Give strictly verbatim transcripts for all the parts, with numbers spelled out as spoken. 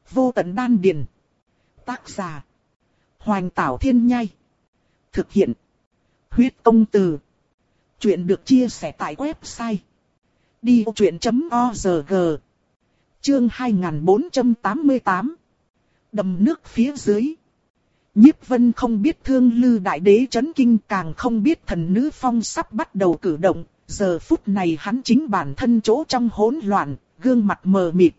Vô tận đan điền. Tác giả. Hoành Tảo Thiên Nhai. Thực hiện. Huyết Công Từ. Chuyện được chia sẻ tại website đi vô chuyện chấm org. Chương hai nghìn bốn trăm tám mươi tám. Đầm nước phía dưới. Nhiếp Vân không biết Thương Lư Đại Đế chấn kinh, càng không biết thần nữ phong sắp bắt đầu cử động. Giờ phút này hắn chính bản thân chỗ trong hỗn loạn, gương mặt mờ mịt.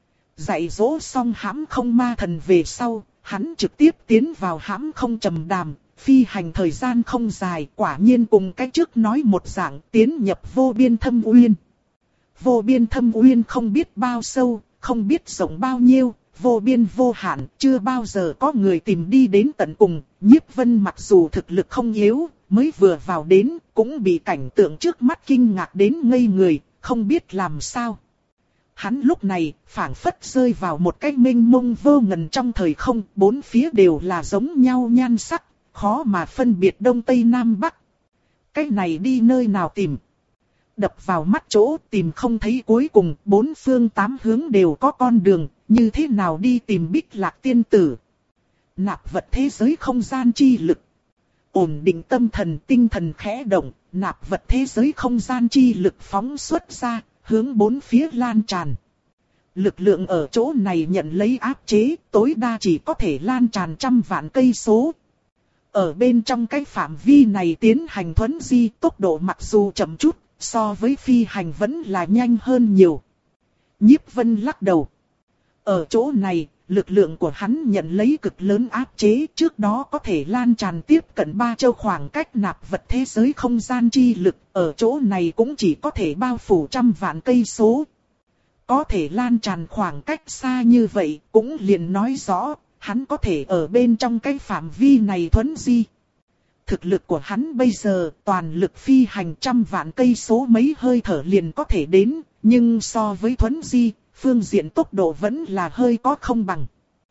Dạy dỗ xong hãm không ma thần về sau, hắn trực tiếp tiến vào hãm không trầm đàm. Phi hành thời gian không dài, quả nhiên cùng cái trước nói một dạng, tiến nhập vô biên thâm uyên. Vô biên thâm uyên không biết bao sâu, không biết rộng bao nhiêu, vô biên vô hạn, chưa bao giờ có người tìm đi đến tận cùng. Nhiếp Vân mặc dù thực lực không yếu, mới vừa vào đến, cũng bị cảnh tượng trước mắt kinh ngạc đến ngây người, không biết làm sao. Hắn lúc này, phảng phất rơi vào một cái mênh mông vô ngần trong thời không, bốn phía đều là giống nhau nhan sắc, khó mà phân biệt đông tây nam bắc. Cái này đi nơi nào tìm? Đập vào mắt chỗ tìm không thấy cuối cùng, bốn phương tám hướng đều có con đường, như thế nào đi tìm Bích Lạc tiên tử? Nạp vật thế giới không gian chi lực. Ổn định tâm thần, tinh thần khẽ động, nạp vật thế giới không gian chi lực phóng xuất ra, hướng bốn phía lan tràn. Lực lượng ở chỗ này nhận lấy áp chế, tối đa chỉ có thể lan tràn trăm vạn cây số. Ở bên trong cái phạm vi này tiến hành thuấn di, tốc độ mặc dù chậm chút, so với phi hành vẫn là nhanh hơn nhiều. Nhiếp Vân lắc đầu. Ở chỗ này, lực lượng của hắn nhận lấy cực lớn áp chế, trước đó có thể lan tràn tiếp cận ba châu khoảng cách nạp vật thế giới không gian chi lực, ở chỗ này cũng chỉ có thể bao phủ trăm vạn cây số. Có thể lan tràn khoảng cách xa như vậy, cũng liền nói rõ, hắn có thể ở bên trong cái phạm vi này thuấn di. Thực lực của hắn bây giờ toàn lực phi hành trăm vạn cây số mấy hơi thở liền có thể đến, nhưng so với thuấn di, phương diện tốc độ vẫn là hơi có không bằng.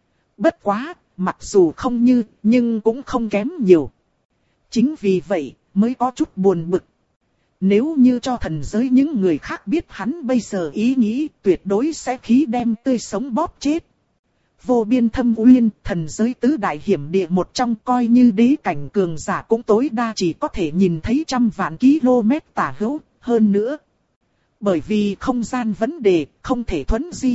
Bất quá, mặc dù không như, nhưng cũng không kém nhiều. Chính vì vậy, mới có chút buồn bực. Nếu như cho thần giới những người khác biết hắn bây giờ ý nghĩ, tuyệt đối sẽ khí đem tươi sống bóp chết. Vô biên thâm uyên, thần giới tứ đại hiểm địa một trong, coi như đế cảnh cường giả cũng tối đa chỉ có thể nhìn thấy trăm vạn km tả hữu, hơn nữa. Bởi vì không gian vấn đề, không thể thuấn di.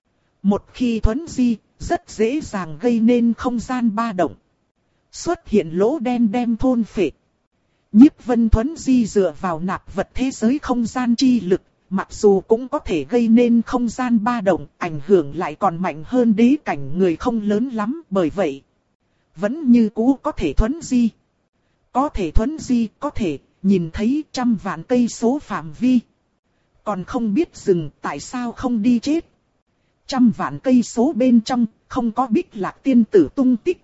Một khi thuấn di, rất dễ dàng gây nên không gian ba động. Xuất hiện lỗ đen đem thôn phệ. Nhiếp Vân thuấn di dựa vào nạp vật thế giới không gian chi lực, mặc dù cũng có thể gây nên không gian ba động, ảnh hưởng lại còn mạnh hơn đế cảnh người không lớn lắm, bởi vậy vẫn như cũ có thể thuấn di. Có thể thuấn di, có thể nhìn thấy trăm vạn cây số phạm vi. Còn không biết dừng, tại sao không đi chết? Trăm vạn cây số bên trong, không có Bích Lạc tiên tử tung tích.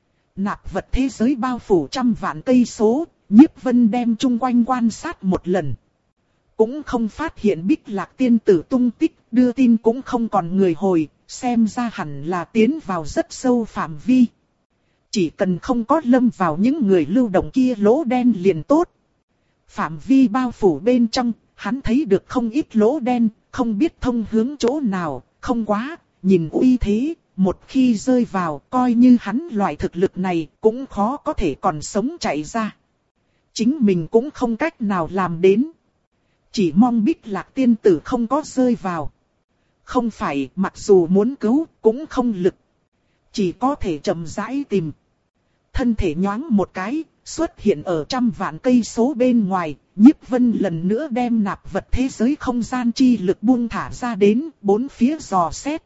Nạp vật thế giới bao phủ trăm vạn cây số, Nhiếp Vân đem chung quanh quan sát một lần. Cũng không phát hiện Bích Lạc tiên tử tung tích, đưa tin cũng không còn người hồi, xem ra hẳn là tiến vào rất sâu phạm vi. Chỉ cần không có lâm vào những người lưu động kia lỗ đen liền tốt. Phạm vi bao phủ bên trong, hắn thấy được không ít lỗ đen, không biết thông hướng chỗ nào, không quá, nhìn uy thế, một khi rơi vào, coi như hắn loại thực lực này, cũng khó có thể còn sống chạy ra. Chính mình cũng không cách nào làm đến. Chỉ mong Bích Lạc tiên tử không có rơi vào. Không phải, mặc dù muốn cứu, cũng không lực. Chỉ có thể chậm rãi tìm. Thân thể nhoáng một cái, xuất hiện ở trăm vạn cây số bên ngoài. Nhiếp Vân lần nữa đem nạp vật thế giới không gian chi lực buông thả ra đến, bốn phía dò xét.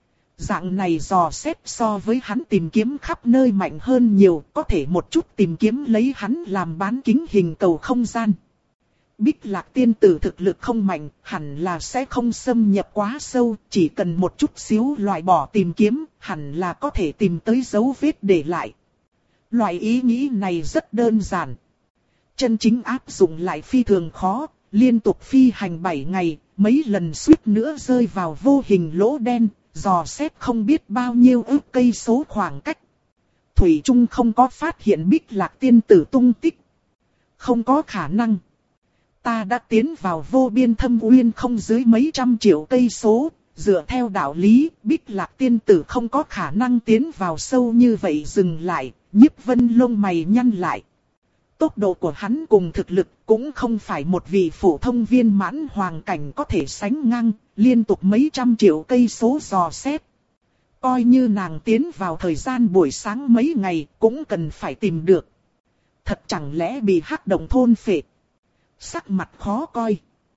Dạng này dò xét so với hắn tìm kiếm khắp nơi mạnh hơn nhiều, có thể một chút tìm kiếm lấy hắn làm bán kính hình cầu không gian. Bích Lạc tiên tử thực lực không mạnh, hẳn là sẽ không xâm nhập quá sâu, chỉ cần một chút xíu loại bỏ tìm kiếm, hẳn là có thể tìm tới dấu vết để lại. Loại ý nghĩ này rất đơn giản. Chân chính áp dụng lại phi thường khó, liên tục phi hành bảy ngày, mấy lần suýt nữa rơi vào vô hình lỗ đen, dò xét không biết bao nhiêu ức cây số khoảng cách. Thủy Trung không có phát hiện Bích Lạc tiên tử tung tích. Không có khả năng. Ta đã tiến vào vô biên thâm uyên không dưới mấy trăm triệu cây số, dựa theo đạo lý, Bích Lạc tiên tử không có khả năng tiến vào sâu như vậy. Dừng lại, Nhiếp Vân lông mày nhăn lại. Tốc độ của hắn cùng thực lực cũng không phải một vị phổ thông viên mãn hoàng cảnh có thể sánh ngang, liên tục mấy trăm triệu cây số dò xét. Coi như nàng tiến vào thời gian buổi sáng mấy ngày cũng cần phải tìm được. Thật chẳng lẽ bị hắc động thôn phệ? Sắc mặt khó coi.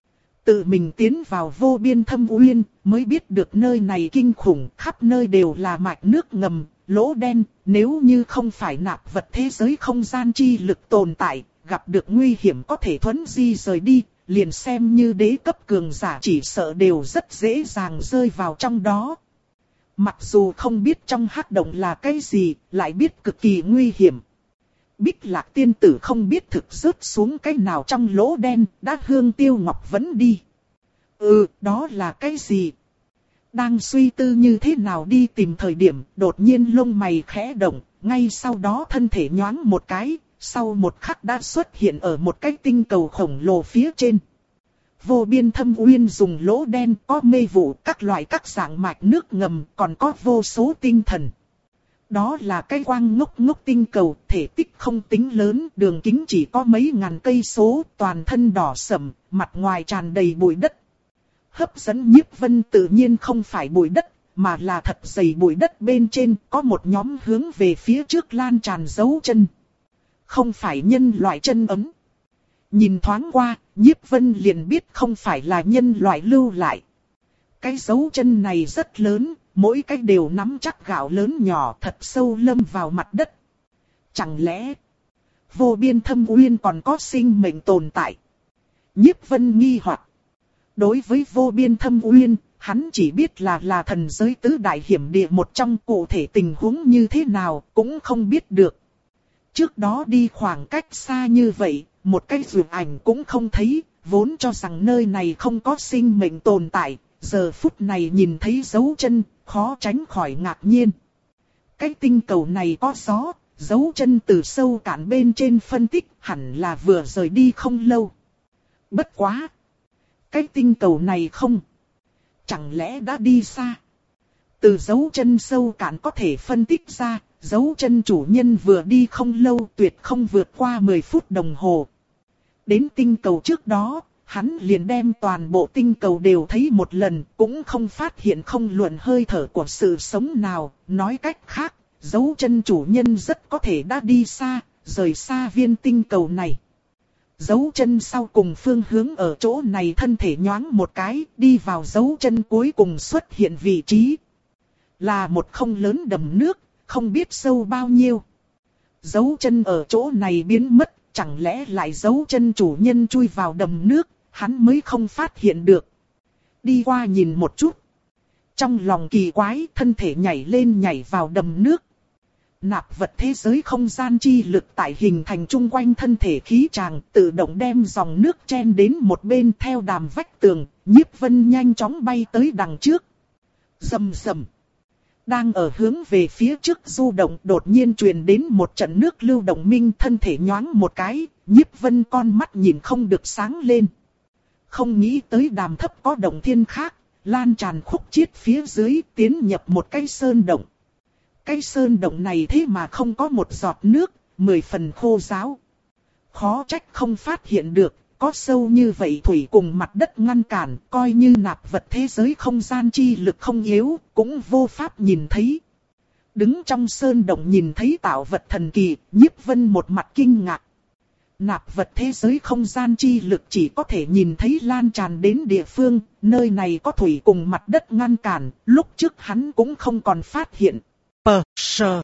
Tự mình tiến vào vô biên thâm uyên mới biết được nơi này kinh khủng, khắp nơi đều là mạch nước ngầm, lỗ đen. Nếu như không phải nạp vật thế giới không gian chi lực tồn tại, gặp được nguy hiểm có thể thuấn di rời đi, liền xem như đế cấp cường giả chỉ sợ đều rất dễ dàng rơi vào trong đó. Mặc dù không biết trong hắc động là cái gì, lại biết cực kỳ nguy hiểm. Bích Lạc tiên tử không biết thực rớt xuống cái nào trong lỗ đen, đã hương tiêu ngọc vẫn đi. Ừ, đó là cái gì? Đang suy tư như thế nào đi tìm thời điểm, đột nhiên lông mày khẽ động, ngay sau đó thân thể nhoáng một cái, sau một khắc đã xuất hiện ở một cái tinh cầu khổng lồ phía trên. Vô biên thâm uyên dùng lỗ đen, có mê vụ, các loại các dạng mạch nước ngầm, còn có vô số tinh thần. Đó là cái quang ngốc ngốc tinh cầu, thể tích không tính lớn, đường kính chỉ có mấy ngàn cây số, toàn thân đỏ sẫm, mặt ngoài tràn đầy bụi đất. Hấp dẫn Nhiếp Vân tự nhiên không phải bụi đất, mà là thật dày bụi đất bên trên có một nhóm hướng về phía trước lan tràn dấu chân. Không phải nhân loại chân ấm. Nhìn thoáng qua, Nhiếp Vân liền biết không phải là nhân loại lưu lại. Cái dấu chân này rất lớn, mỗi cái đều nắm chắc gạo lớn nhỏ thật sâu lâm vào mặt đất. Chẳng lẽ vô biên thâm uyên còn có sinh mệnh tồn tại? Nhiếp Vân nghi hoặc. Đối với vô biên thâm uyên, hắn chỉ biết là là thần giới tứ đại hiểm địa một trong, cụ thể tình huống như thế nào cũng không biết được. Trước đó đi khoảng cách xa như vậy, một cái vượt ảnh cũng không thấy, vốn cho rằng nơi này không có sinh mệnh tồn tại, giờ phút này nhìn thấy dấu chân, khó tránh khỏi ngạc nhiên. Cái tinh cầu này có gió, dấu chân từ sâu cạn bên trên phân tích hẳn là vừa rời đi không lâu. Bất quá! Cái tinh cầu này không. Chẳng lẽ đã đi xa? Từ dấu chân sâu cạn có thể phân tích ra, dấu chân chủ nhân vừa đi không lâu tuyệt không vượt qua mười phút đồng hồ. Đến tinh cầu trước đó, hắn liền đem toàn bộ tinh cầu đều thấy một lần, cũng không phát hiện không luận hơi thở của sự sống nào. Nói cách khác, dấu chân chủ nhân rất có thể đã đi xa, rời xa viên tinh cầu này. Dấu chân sau cùng phương hướng ở chỗ này, thân thể nhoáng một cái, đi vào dấu chân cuối cùng xuất hiện vị trí. Là một không lớn đầm nước, không biết sâu bao nhiêu. Dấu chân ở chỗ này biến mất, chẳng lẽ lại dấu chân chủ nhân chui vào đầm nước, hắn mới không phát hiện được. Đi qua nhìn một chút. Trong lòng kỳ quái, thân thể nhảy lên nhảy vào đầm nước. Nạp vật thế giới không gian chi lực tại hình thành chung quanh thân thể khí tràng, tự động đem dòng nước chen đến một bên theo đàm vách tường. Nhiếp Vân nhanh chóng bay tới đằng trước. Rầm rầm. Đang ở hướng về phía trước du động, đột nhiên truyền đến một trận nước lưu động minh, thân thể nhoáng một cái, Nhiếp Vân con mắt nhìn không được sáng lên. Không nghĩ tới đàm thấp có động thiên khác, lan tràn khúc chiết phía dưới tiến nhập một cái sơn động. Cái sơn động này thế mà không có một giọt nước, mười phần khô ráo. Khó trách không phát hiện được, có sâu như vậy thủy cùng mặt đất ngăn cản, coi như nạp vật thế giới không gian chi lực không yếu, cũng vô pháp nhìn thấy. Đứng trong sơn động nhìn thấy tạo vật thần kỳ, Nhiếp Vân một mặt kinh ngạc. Nạp vật thế giới không gian chi lực chỉ có thể nhìn thấy lan tràn đến địa phương, nơi này có thủy cùng mặt đất ngăn cản, lúc trước hắn cũng không còn phát hiện. Pờ, sờ.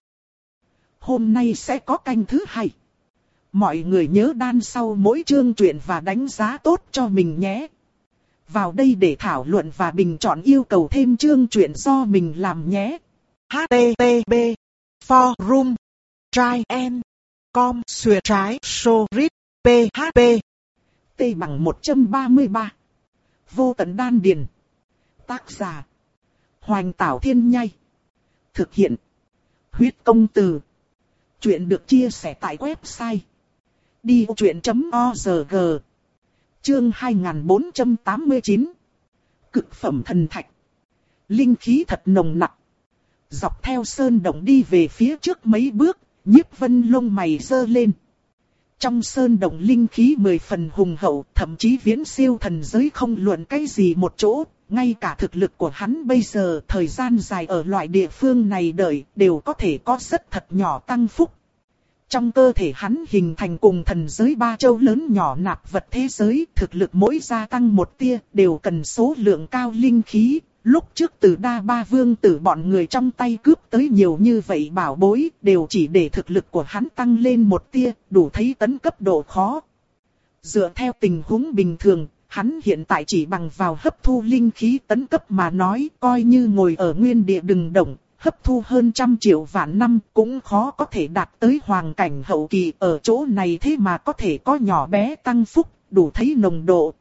Hôm nay sẽ có canh thứ hai. Mọi người nhớ đan sau mỗi chương truyện và đánh giá tốt cho mình nhé. Vào đây để thảo luận và bình chọn yêu cầu thêm chương truyện do mình làm nhé. hát tê tê pê Forum Try and Com Xuyệt trái Sorit pê hát pê T bằng một trăm ba mươi ba. Vô tận đan điền. Tác giả Hoành Tảo Thiên Nhai. Thực hiện Huyết Công Từ. Chuyện được chia sẻ tại website đi ô chuyện chấm o rờ giê. Chương hai nghìn bốn trăm tám mươi chín. Cực phẩm thần thạch. Linh khí thật nồng nặc. Dọc theo sơn động đi về phía trước mấy bước, Nhiếp Vân lông mày giơ lên. Trong sơn động linh khí mười phần hùng hậu, thậm chí viễn siêu thần giới không luận cái gì một chỗ. Ngay cả thực lực của hắn bây giờ, thời gian dài ở loại địa phương này đợi, đều có thể có rất thật nhỏ tăng phúc. Trong cơ thể hắn hình thành cùng thần giới ba châu lớn nhỏ nạp vật thế giới, thực lực mỗi gia tăng một tia, đều cần số lượng cao linh khí. Lúc trước từ đa ba vương tử bọn người trong tay cướp tới nhiều như vậy bảo bối, đều chỉ để thực lực của hắn tăng lên một tia, đủ thấy tấn cấp độ khó. Dựa theo tình huống bình thường, hắn hiện tại chỉ bằng vào hấp thu linh khí tấn cấp mà nói, coi như ngồi ở nguyên địa đừng động, hấp thu hơn trăm triệu vạn năm cũng khó có thể đạt tới hoàng cảnh hậu kỳ. Ở chỗ này thế mà có thể có nhỏ bé tăng phúc, đủ thấy nồng độ.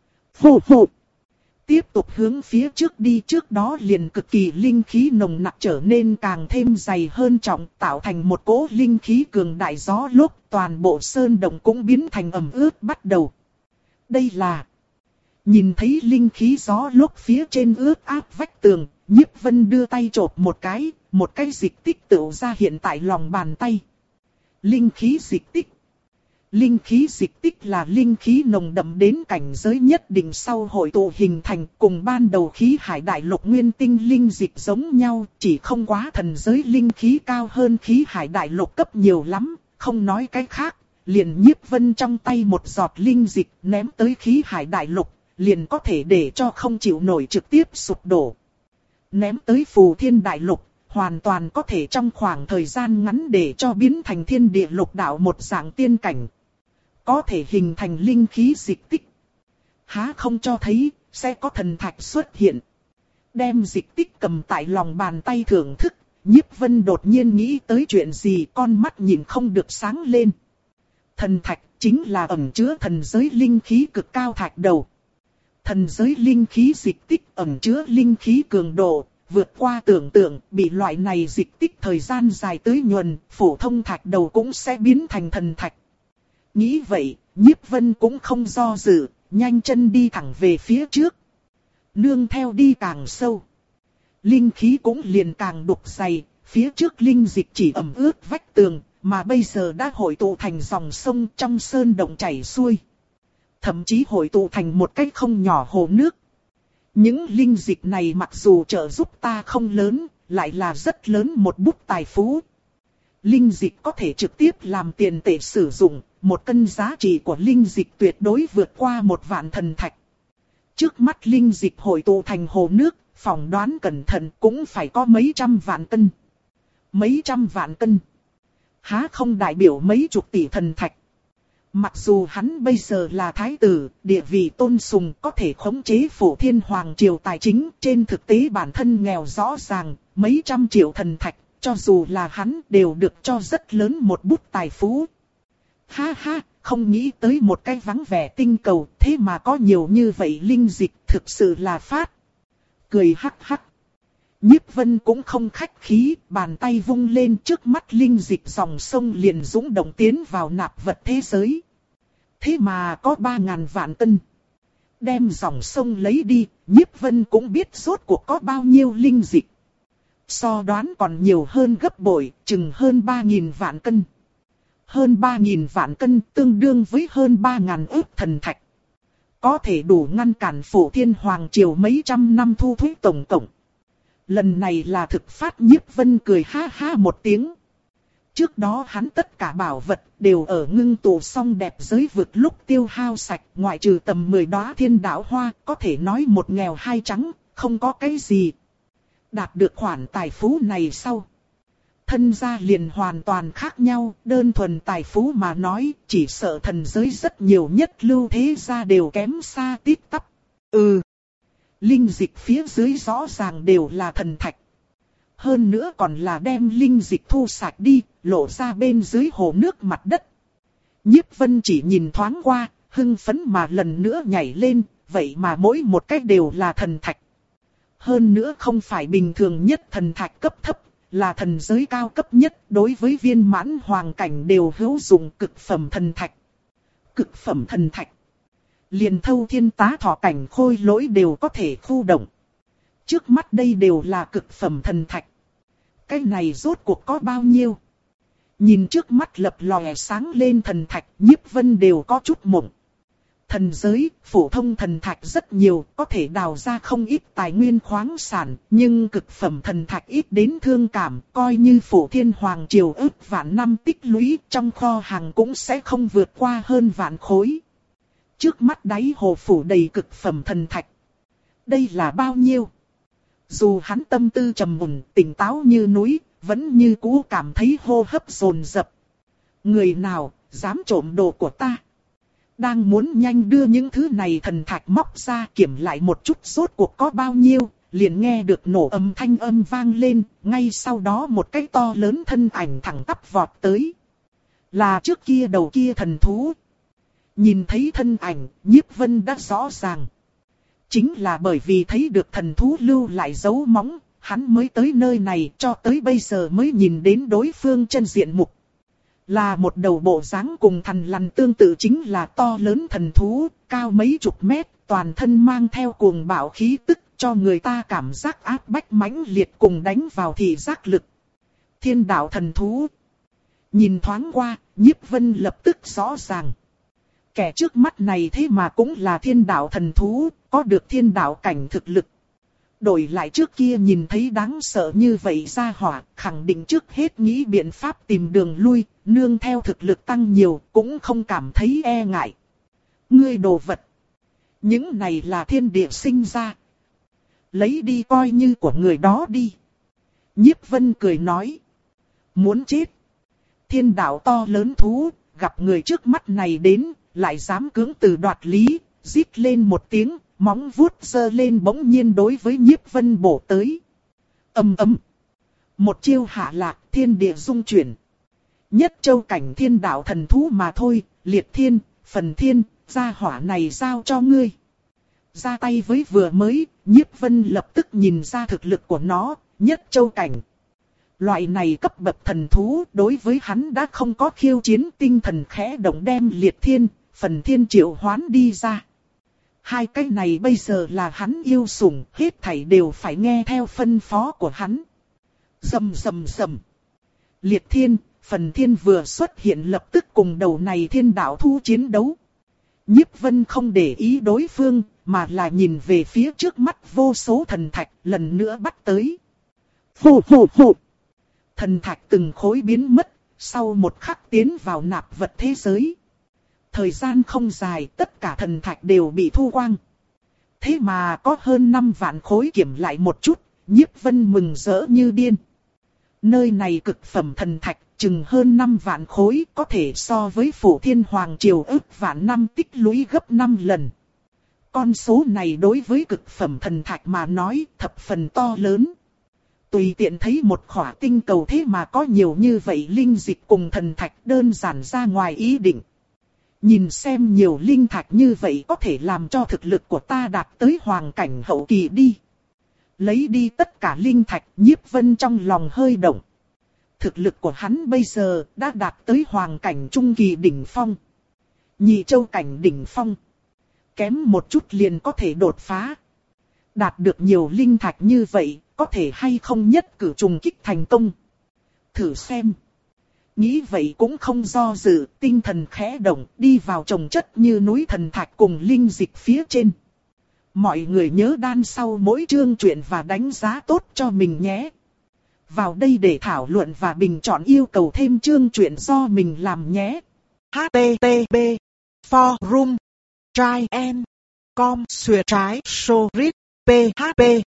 Hù hù! Tiếp tục hướng phía trước đi, trước đó liền cực kỳ linh khí nồng nặc trở nên càng thêm dày hơn trọng, tạo thành một cỗ linh khí cường đại gió lốc, toàn bộ sơn động cũng biến thành ẩm ướt bắt đầu. Đây là... Nhìn thấy linh khí gió lốc phía trên ướt áp vách tường, Nhiếp Vân đưa tay chộp một cái, một cái dịch tích tựu ra hiện tại lòng bàn tay. Linh khí dịch tích. Linh khí dịch tích là linh khí nồng đậm đến cảnh giới nhất định sau hội tụ hình thành, cùng ban đầu khí hải đại lục nguyên tinh linh dịch giống nhau, chỉ không quá thần giới linh khí cao hơn khí hải đại lục cấp nhiều lắm, không nói cái khác, liền Nhiếp Vân trong tay một giọt linh dịch ném tới khí hải đại lục, liền có thể để cho không chịu nổi trực tiếp sụp đổ. Ném tới phù thiên đại lục, hoàn toàn có thể trong khoảng thời gian ngắn để cho biến thành thiên địa lục đạo một dạng tiên cảnh. Có thể hình thành linh khí dịch tích. Há không cho thấy, sẽ có thần thạch xuất hiện. Đem dịch tích cầm tại lòng bàn tay thưởng thức, Nhiếp Vân đột nhiên nghĩ tới chuyện gì, con mắt nhìn không được sáng lên. Thần thạch chính là ẩn chứa thần giới linh khí cực cao thạch đầu. Thần giới linh khí dịch tích ẩn chứa linh khí cường độ, vượt qua tưởng tượng, bị loại này dịch tích thời gian dài tưới nhuần, phổ thông thạch đầu cũng sẽ biến thành thần thạch. Nghĩ vậy, Nhiếp Vân cũng không do dự, nhanh chân đi thẳng về phía trước. Nương theo đi càng sâu, linh khí cũng liền càng đục dày, phía trước linh dịch chỉ ẩm ướt vách tường, mà bây giờ đã hội tụ thành dòng sông trong sơn động chảy xuôi. Thậm chí hội tụ thành một cái không nhỏ hồ nước. Những linh dịch này mặc dù trợ giúp ta không lớn, lại là rất lớn một bút tài phú. Linh dịch có thể trực tiếp làm tiền tệ sử dụng, một cân giá trị của linh dịch tuyệt đối vượt qua một vạn thần thạch. Trước mắt linh dịch hội tụ thành hồ nước, phỏng đoán cẩn thận cũng phải có mấy trăm vạn cân. Mấy trăm vạn cân. Há không đại biểu mấy chục tỷ thần thạch. Mặc dù hắn bây giờ là thái tử, địa vị tôn sùng có thể khống chế phổ thiên hoàng triều tài chính, trên thực tế bản thân nghèo rõ ràng, mấy trăm triệu thần thạch, cho dù là hắn đều được cho rất lớn một bút tài phú. Ha ha, không nghĩ tới một cái vắng vẻ tinh cầu, thế mà có nhiều như vậy linh dịch, thực sự là phát. Cười hắc hắc. Nhiếp Vân cũng không khách khí, bàn tay vung lên, trước mắt linh dịch dòng sông liền dũng động tiến vào nạp vật thế giới. Thế mà có ba ngàn vạn cân. Đem dòng sông lấy đi, Nhiếp Vân cũng biết rốt cuộc có bao nhiêu linh dịch. So đoán còn nhiều hơn gấp bội, chừng hơn ba nghìn vạn cân. Hơn ba nghìn vạn cân tương đương với hơn ba ngàn ức thần thạch. Có thể đủ ngăn cản phổ thiên hoàng triều mấy trăm năm thu thuế tổng cộng. Lần này là thực phát. Nhiếp Vân cười ha ha một tiếng. Trước đó hắn tất cả bảo vật đều ở ngưng tụ xong đẹp giới vực lúc tiêu hao sạch, ngoại trừ tầm mười đóa thiên đạo hoa, có thể nói một nghèo hai trắng, không có cái gì. Đạt được khoản tài phú này sau, thân gia liền hoàn toàn khác nhau, đơn thuần tài phú mà nói, chỉ sợ thần giới rất nhiều nhất lưu thế gia đều kém xa tít tắp. Ừ, linh dịch phía dưới rõ ràng đều là thần thạch. Hơn nữa còn là đem linh dịch thu sạch đi, lộ ra bên dưới hồ nước mặt đất. Nhiếp Vân chỉ nhìn thoáng qua, hưng phấn mà lần nữa nhảy lên, vậy mà mỗi một cái đều là thần thạch. Hơn nữa không phải bình thường nhất thần thạch cấp thấp, là thần giới cao cấp nhất, đối với viên mãn hoàng cảnh đều hữu dụng cực phẩm thần thạch. Cực phẩm thần thạch. Liền thâu thiên tá thọ cảnh khôi lỗi đều có thể khu động. Trước mắt đây đều là cực phẩm thần thạch. Cái này rốt cuộc có bao nhiêu? Nhìn trước mắt lập lòe sáng lên thần thạch, Nhiếp Vân đều có chút mộng. Thần giới, phổ thông thần thạch rất nhiều, có thể đào ra không ít tài nguyên khoáng sản, nhưng cực phẩm thần thạch ít đến thương cảm, coi như phổ thiên hoàng triều ước vạn năm tích lũy, trong kho hàng cũng sẽ không vượt qua hơn vạn khối. Trước mắt đáy hồ phủ đầy cực phẩm thần thạch. Đây là bao nhiêu? Dù hắn tâm tư trầm mùn, tỉnh táo như núi, vẫn như cũ cảm thấy hô hấp dồn dập. Người nào dám trộm đồ của ta? Đang muốn nhanh đưa những thứ này thần thạch móc ra kiểm lại một chút rốt cuộc có bao nhiêu, liền nghe được nổ âm thanh âm vang lên, ngay sau đó một cái to lớn thân ảnh thẳng tắp vọt tới. Là trước kia đầu kia thần thú. Nhìn thấy thân ảnh, Nhiếp Vân đã rõ ràng. Chính là bởi vì thấy được thần thú lưu lại dấu móng, hắn mới tới nơi này, cho tới bây giờ mới nhìn đến đối phương chân diện mục. Là một đầu bộ dáng cùng thằn lằn tương tự, chính là to lớn thần thú, cao mấy chục mét, toàn thân mang theo cuồng bạo khí tức, cho người ta cảm giác áp bách mãnh liệt cùng đánh vào thị giác lực. Thiên đạo thần thú. Nhìn thoáng qua, Nhiếp Vân lập tức rõ ràng. Kẻ trước mắt này thế mà cũng là thiên đạo thần thú, có được thiên đạo cảnh thực lực. Đổi lại trước kia nhìn thấy đáng sợ như vậy ra hỏa, khẳng định trước hết nghĩ biện pháp tìm đường lui, nương theo thực lực tăng nhiều, cũng không cảm thấy e ngại. Ngươi đồ vật. Những này là thiên địa sinh ra. Lấy đi coi như của người đó đi. Nhiếp Vân cười nói. Muốn chết. Thiên đạo to lớn thú, gặp người trước mắt này đến, lại dám cưỡng từ đoạt lý, rít lên một tiếng, móng vuốt giơ lên bỗng nhiên đối với Nhiếp Vân bổ tới. Ầm ầm. Một chiêu hạ lạc, thiên địa rung chuyển. Nhất châu cảnh thiên đạo thần thú mà thôi, liệt thiên, phần thiên, gia hỏa này giao cho ngươi. Ra tay với vừa mới, Nhiếp Vân lập tức nhìn ra thực lực của nó, nhất châu cảnh. Loại này cấp bậc thần thú đối với hắn đã không có khiêu chiến, tinh thần khẽ động đem liệt thiên, phần thiên triệu hoán đi ra. Hai cái này bây giờ là hắn yêu sủng, hết thảy đều phải nghe theo phân phó của hắn. Rầm rầm rầm. Liệt thiên, phần thiên vừa xuất hiện lập tức cùng đầu này thiên đạo thu chiến đấu. Nhiếp Vân không để ý đối phương, mà là nhìn về phía trước mắt vô số thần thạch, lần nữa bắt tới. Phù phù phù. Thần thạch từng khối biến mất, sau một khắc tiến vào nạp vật thế giới. Thời gian không dài, tất cả thần thạch đều bị thu quang. Thế mà có hơn năm vạn khối, kiểm lại một chút, Nhiếp Vân mừng rỡ như điên. Nơi này cực phẩm thần thạch, chừng hơn năm vạn khối, có thể so với phổ thiên hoàng triều ước vạn năm tích lũy gấp năm lần. Con số này đối với cực phẩm thần thạch mà nói thập phần to lớn. Tùy tiện thấy một khỏa tinh cầu thế mà có nhiều như vậy linh dịch cùng thần thạch, đơn giản ra ngoài ý định. Nhìn xem nhiều linh thạch như vậy có thể làm cho thực lực của ta đạt tới hoàng cảnh hậu kỳ đi. Lấy đi tất cả linh thạch, Nhiếp Vân trong lòng hơi động. Thực lực của hắn bây giờ đã đạt tới hoàng cảnh trung kỳ đỉnh phong. Nhị châu cảnh đỉnh phong. Kém một chút liền có thể đột phá. Đạt được nhiều linh thạch như vậy, có thể hay không nhất cử trùng kích thành công. Thử xem. Nghĩ vậy cũng không do dự, tinh thần khẽ động, đi vào trồng chất như núi thần thạch cùng linh dịch phía trên. Mọi người nhớ đan sau mỗi chương truyện và đánh giá tốt cho mình nhé. Vào đây để thảo luận và bình chọn yêu cầu thêm chương truyện do mình làm nhé. H T T P Forum Try and Com Xuyệt trái Sorit P H P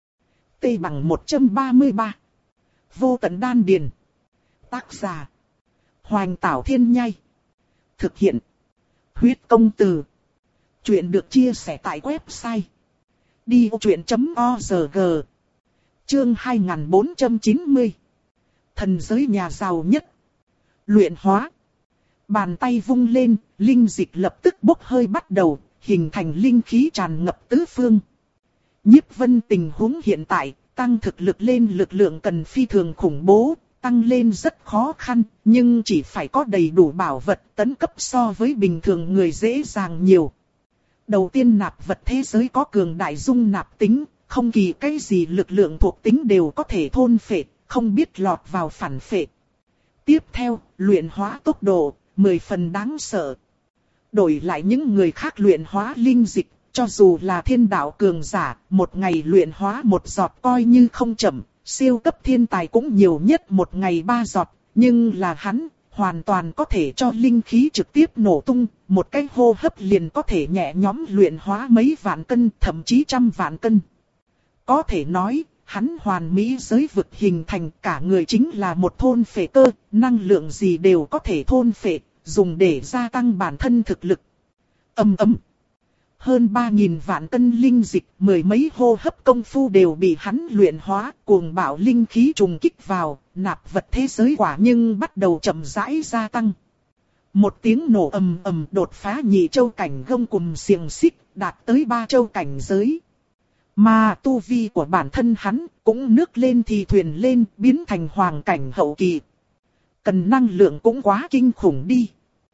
T bằng một trăm ba mươi ba. Vô tận đan điền. Tác giả Hoành Tảo Thiên Nhai. Thực hiện Huyết Công Từ. Chuyện được chia sẻ tại website đi ô truyện chấm org. Chương hai nghìn bốn trăm chín mươi. Thần giới nhà giàu nhất. Luyện hóa. Bàn tay vung lên, linh dịch lập tức bốc hơi bắt đầu, hình thành linh khí tràn ngập tứ phương. Nhiếp Vân tình huống hiện tại, tăng thực lực lên lực lượng cần phi thường khủng bố, tăng lên rất khó khăn, nhưng chỉ phải có đầy đủ bảo vật tấn cấp so với bình thường người dễ dàng nhiều. Đầu tiên nạp vật thế giới có cường đại dung nạp tính, không kỳ cái gì lực lượng thuộc tính đều có thể thôn phệ, không biết lọt vào phản phệ. Tiếp theo, luyện hóa tốc độ, mười phần đáng sợ. Đổi lại những người khác luyện hóa linh dịch, cho dù là thiên đạo cường giả, một ngày luyện hóa một giọt coi như không chậm, siêu cấp thiên tài cũng nhiều nhất một ngày ba giọt, nhưng là hắn, hoàn toàn có thể cho linh khí trực tiếp nổ tung, một cái hô hấp liền có thể nhẹ nhõm luyện hóa mấy vạn cân, thậm chí trăm vạn cân. Có thể nói, hắn hoàn mỹ giới vực hình thành cả người chính là một thôn phệ cơ, năng lượng gì đều có thể thôn phệ, dùng để gia tăng bản thân thực lực. Ầm ầm. Hơn ba nghìn vạn cân linh dịch, mười mấy hô hấp công phu đều bị hắn luyện hóa, cuồng bạo linh khí trùng kích vào, nạp vật thế giới quả nhưng bắt đầu chậm rãi gia tăng. Một tiếng nổ ầm ầm đột phá nhị châu cảnh gông cùm xiềng xích, đạt tới ba châu cảnh giới. Mà tu vi của bản thân hắn cũng nước lên thì thuyền lên, biến thành hoàng cảnh hậu kỳ. Cần năng lượng cũng quá kinh khủng đi.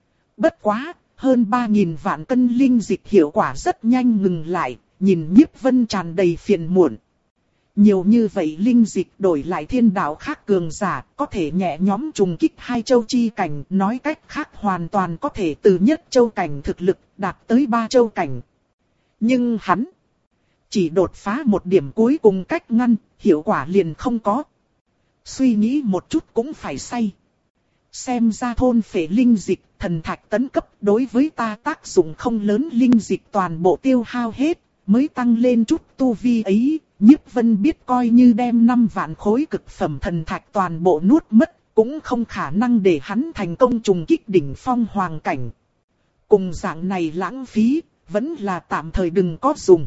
Bất quá, hơn ba nghìn vạn cân linh dịch hiệu quả rất nhanh ngừng lại, nhìn Nhiếp Vân tràn đầy phiền muộn. Nhiều như vậy linh dịch đổi lại thiên đạo khác cường giả, có thể nhẹ nhõm trùng kích hai châu chi cảnh, nói cách khác hoàn toàn có thể từ nhất châu cảnh thực lực đạt tới ba châu cảnh. Nhưng hắn chỉ đột phá một điểm cuối cùng cách ngăn, hiệu quả liền không có. Suy nghĩ một chút cũng phải say. Xem ra thôn phệ linh dịch, thần thạch tấn cấp đối với ta tác dụng không lớn, linh dịch toàn bộ tiêu hao hết, mới tăng lên chút tu vi ấy. Nhiếp Vân biết coi như đem năm vạn khối cực phẩm thần thạch toàn bộ nuốt mất, cũng không khả năng để hắn thành công trùng kích đỉnh phong hoàng cảnh. Cùng dạng này lãng phí, vẫn là tạm thời đừng có dùng.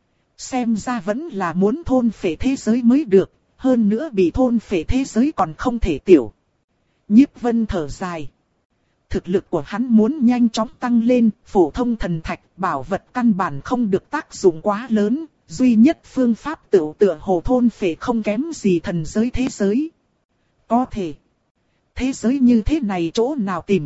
Xem ra vẫn là muốn thôn phệ thế giới mới được, hơn nữa bị thôn phệ thế giới còn không thể tiểu. Nhiếp Vân thở dài. Thực lực của hắn muốn nhanh chóng tăng lên, phổ thông thần thạch bảo vật căn bản không được tác dụng quá lớn, duy nhất phương pháp tựu tựa hồ thôn phệ không kém gì thần giới thế giới. Có thể. Thế giới như thế này chỗ nào tìm?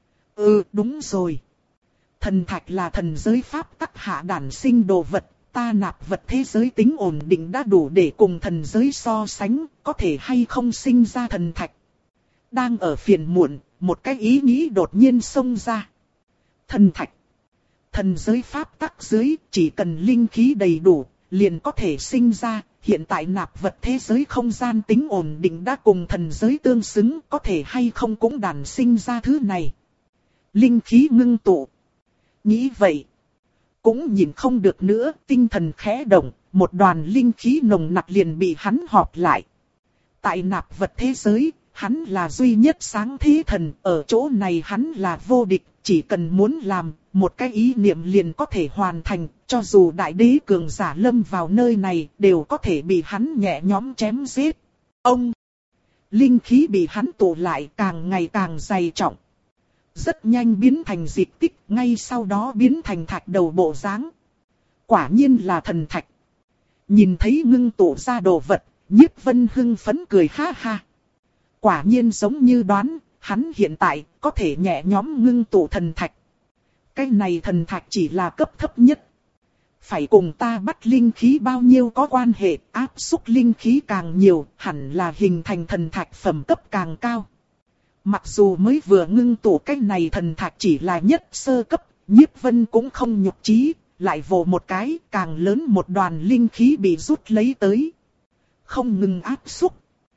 Ừ, đúng rồi. Thần thạch là thần giới pháp tắc hạ đản sinh đồ vật, ta nạp vật thế giới tính ổn định đã đủ để cùng thần giới so sánh, có thể hay không sinh ra thần thạch. Đang ở phiền muộn, một cái ý nghĩ đột nhiên xông ra. Thần thạch. Thần giới pháp tắc dưới, chỉ cần linh khí đầy đủ, liền có thể sinh ra. Hiện tại nạp vật thế giới không gian tính ổn định đã cùng thần giới tương xứng, có thể hay không cũng đản sinh ra thứ này. Linh khí ngưng tụ. Nghĩ vậy, cũng nhìn không được nữa, tinh thần khẽ động, một đoàn linh khí nồng nặc liền bị hắn họp lại. Tại nạp vật thế giới, hắn là duy nhất sáng thế thần, ở chỗ này hắn là vô địch, chỉ cần muốn làm, một cái ý niệm liền có thể hoàn thành, cho dù đại đế cường giả lâm vào nơi này, đều có thể bị hắn nhẹ nhõm chém giết. Ông! Linh khí bị hắn tụ lại càng ngày càng dày trọng. Rất nhanh biến thành dịch tích, ngay sau đó biến thành thạch đầu bộ dáng. Quả nhiên là thần thạch. Nhìn thấy ngưng tụ ra đồ vật, Nhiếp Vân hưng phấn cười ha ha. Quả nhiên giống như đoán, hắn hiện tại có thể nhẹ nhõm ngưng tụ thần thạch. Cái này thần thạch chỉ là cấp thấp nhất. Phải cùng ta bắt linh khí bao nhiêu có quan hệ, áp xúc linh khí càng nhiều, hẳn là hình thành thần thạch phẩm cấp càng cao. Mặc dù mới vừa ngưng tụ cái này thần thạch chỉ là nhất sơ cấp, Nhiếp Vân cũng không nhục chí, lại vồ một cái, càng lớn một đoàn linh khí bị rút lấy tới. Không ngừng áp xúc.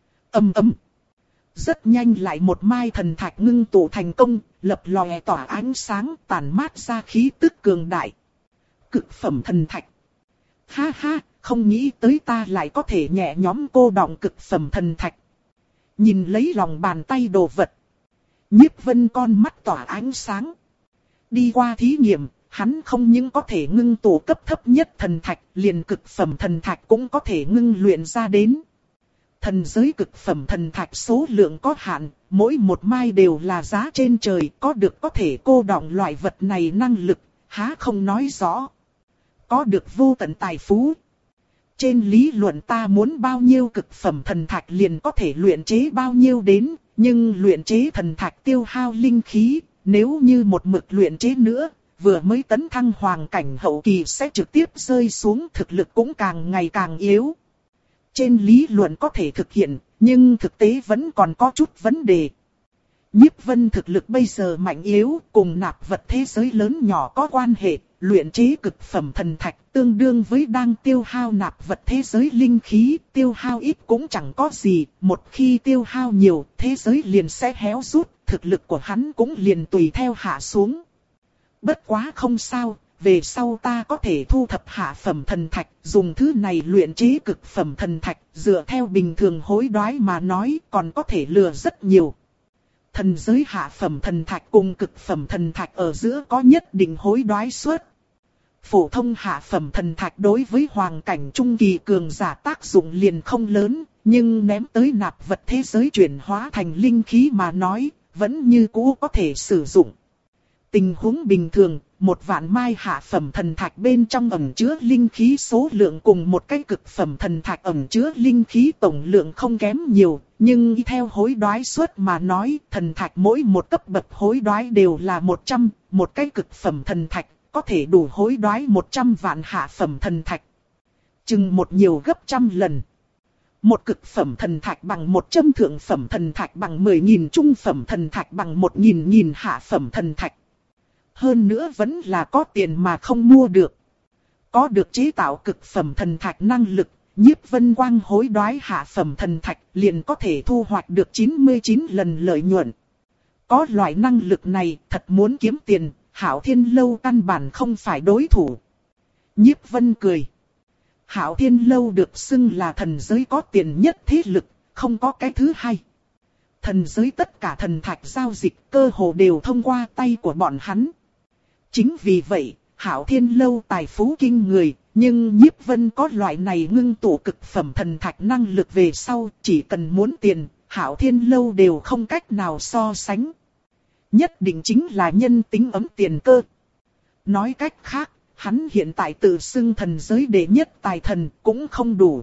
Ầm ầm. Rất nhanh lại một mai thần thạch ngưng tụ thành công, lập lòe tỏa ánh sáng, tản mát ra khí tức cường đại. Cực phẩm thần thạch. Ha ha, không nghĩ tới ta lại có thể nhẹ nhõm cô đọng cực phẩm thần thạch. Nhìn lấy lòng bàn tay đồ vật. Nhiếp Vân con mắt tỏa ánh sáng. Đi qua thí nghiệm, hắn không những có thể ngưng tụ cấp thấp nhất thần thạch, liền cực phẩm thần thạch cũng có thể ngưng luyện ra đến. Thần giới cực phẩm thần thạch số lượng có hạn, mỗi một mai đều là giá trên trời, có được có thể cô đọng loại vật này năng lực, há không nói rõ. Có được vô tận tài phú. Trên lý luận ta muốn bao nhiêu cực phẩm thần thạch liền có thể luyện chế bao nhiêu đến, nhưng luyện chế thần thạch tiêu hao linh khí, nếu như một mực luyện chế nữa, vừa mới tấn thăng hoàng cảnh hậu kỳ sẽ trực tiếp rơi xuống, thực lực cũng càng ngày càng yếu. Trên lý luận có thể thực hiện, nhưng thực tế vẫn còn có chút vấn đề. Nhiếp Vân thực lực bây giờ mạnh yếu, cùng nạp vật thế giới lớn nhỏ có quan hệ, luyện chế cực phẩm thần thạch tương đương với đang tiêu hao nạp vật thế giới linh khí, tiêu hao ít cũng chẳng có gì, một khi tiêu hao nhiều, thế giới liền sẽ héo rút, thực lực của hắn cũng liền tùy theo hạ xuống. Bất quá không sao, về sau ta có thể thu thập hạ phẩm thần thạch, dùng thứ này luyện chế cực phẩm thần thạch, dựa theo bình thường hối đoái mà nói còn có thể lừa rất nhiều. Thần giới hạ phẩm thần thạch cùng cực phẩm thần thạch ở giữa có nhất định hối đoái suất. Phổ thông hạ phẩm thần thạch đối với hoàng cảnh trung kỳ cường giả tác dụng liền không lớn, nhưng ném tới nạp vật thế giới chuyển hóa thành linh khí mà nói, vẫn như cũ có thể sử dụng. Tình huống bình thường, một vạn mai hạ phẩm thần thạch bên trong ẩn chứa linh khí số lượng cùng một cái cực phẩm thần thạch ẩn chứa linh khí tổng lượng không kém nhiều, nhưng theo hối đoái suất mà nói, thần thạch mỗi một cấp bậc hối đoái đều là một trăm, một cái cực phẩm thần thạch có thể đủ hối đoái một trăm vạn hạ phẩm thần thạch. Chừng một nhiều gấp trăm lần. Một cực phẩm thần thạch bằng một trăm thượng phẩm thần thạch bằng mười nghìn trung phẩm thần thạch bằng một nghìn nghìn hạ phẩm thần thạch. Hơn nữa vẫn là có tiền mà không mua được. Có được chế tạo cực phẩm thần thạch năng lực, Nhiếp Vân Quang hối đoái hạ phẩm thần thạch liền có thể thu hoạch được chín mươi chín lần lợi nhuận. Có loại năng lực này, thật muốn kiếm tiền, Hạo Thiên Lâu căn bản không phải đối thủ. Nhiếp Vân cười. Hạo Thiên Lâu được xưng là thần giới có tiền nhất thế lực, không có cái thứ hai. Thần giới tất cả thần thạch giao dịch cơ hồ đều thông qua tay của bọn hắn. Chính vì vậy, Hạo Thiên Lâu tài phú kinh người, nhưng Nhiếp Vân có loại này ngưng tụ cực phẩm thần thạch năng lực về sau, chỉ cần muốn tiền, Hạo Thiên Lâu đều không cách nào so sánh. Nhất định chính là nhân tính ấm tiền cơ. Nói cách khác, hắn hiện tại tự xưng thần giới đệ nhất tài thần cũng không đủ.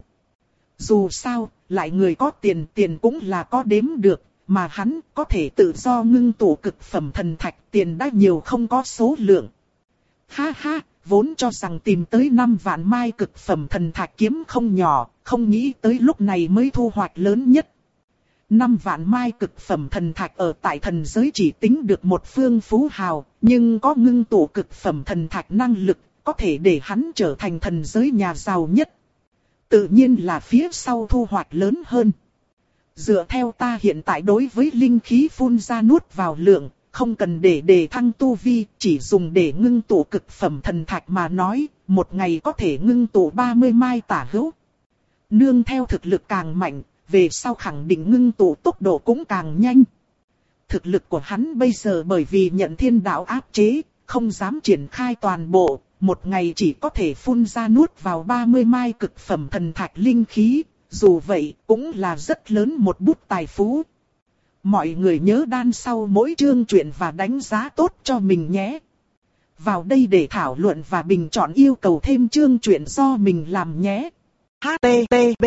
Dù sao, lại người có tiền tiền cũng là có đếm được, mà hắn có thể tự do ngưng tụ cực phẩm thần thạch tiền đã nhiều không có số lượng. Ha ha, vốn cho rằng tìm tới năm vạn mai cực phẩm thần thạch kiếm không nhỏ, không nghĩ tới lúc này mới thu hoạch lớn nhất. Năm vạn mai cực phẩm thần thạch ở tại thần giới chỉ tính được một phương phú hào, nhưng có ngưng tụ cực phẩm thần thạch năng lực, có thể để hắn trở thành thần giới nhà giàu nhất. Tự nhiên là phía sau thu hoạch lớn hơn. Dựa theo ta hiện tại đối với linh khí phun ra nuốt vào lượng, không cần để đề thăng tu vi, chỉ dùng để ngưng tụ cực phẩm thần thạch mà nói, một ngày có thể ngưng tụ ba mươi mai tả hữu. Nương theo thực lực càng mạnh, về sau khẳng định ngưng tụ tốc độ cũng càng nhanh. Thực lực của hắn bây giờ bởi vì nhận thiên đạo áp chế, không dám triển khai toàn bộ, một ngày chỉ có thể phun ra nuốt vào ba mươi mai cực phẩm thần thạch linh khí, dù vậy cũng là rất lớn một bút tài phú. Mọi người nhớ đan sau mỗi chương truyện và đánh giá tốt cho mình nhé. Vào đây để thảo luận và bình chọn yêu cầu thêm chương truyện do mình làm nhé. H T T P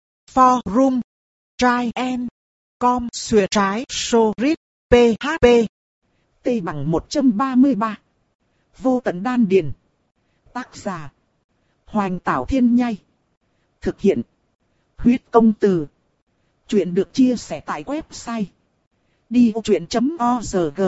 Forum Try and Com Xuyệt trái Sorit P H P T bằng một trăm ba mươi ba. Vô tận đan điền. Tác giả Hoành Tảo Thiên Nhai. Thực hiện Huyết Công Từ. Chuyện được chia sẻ tại website đi ô truyện chấm org.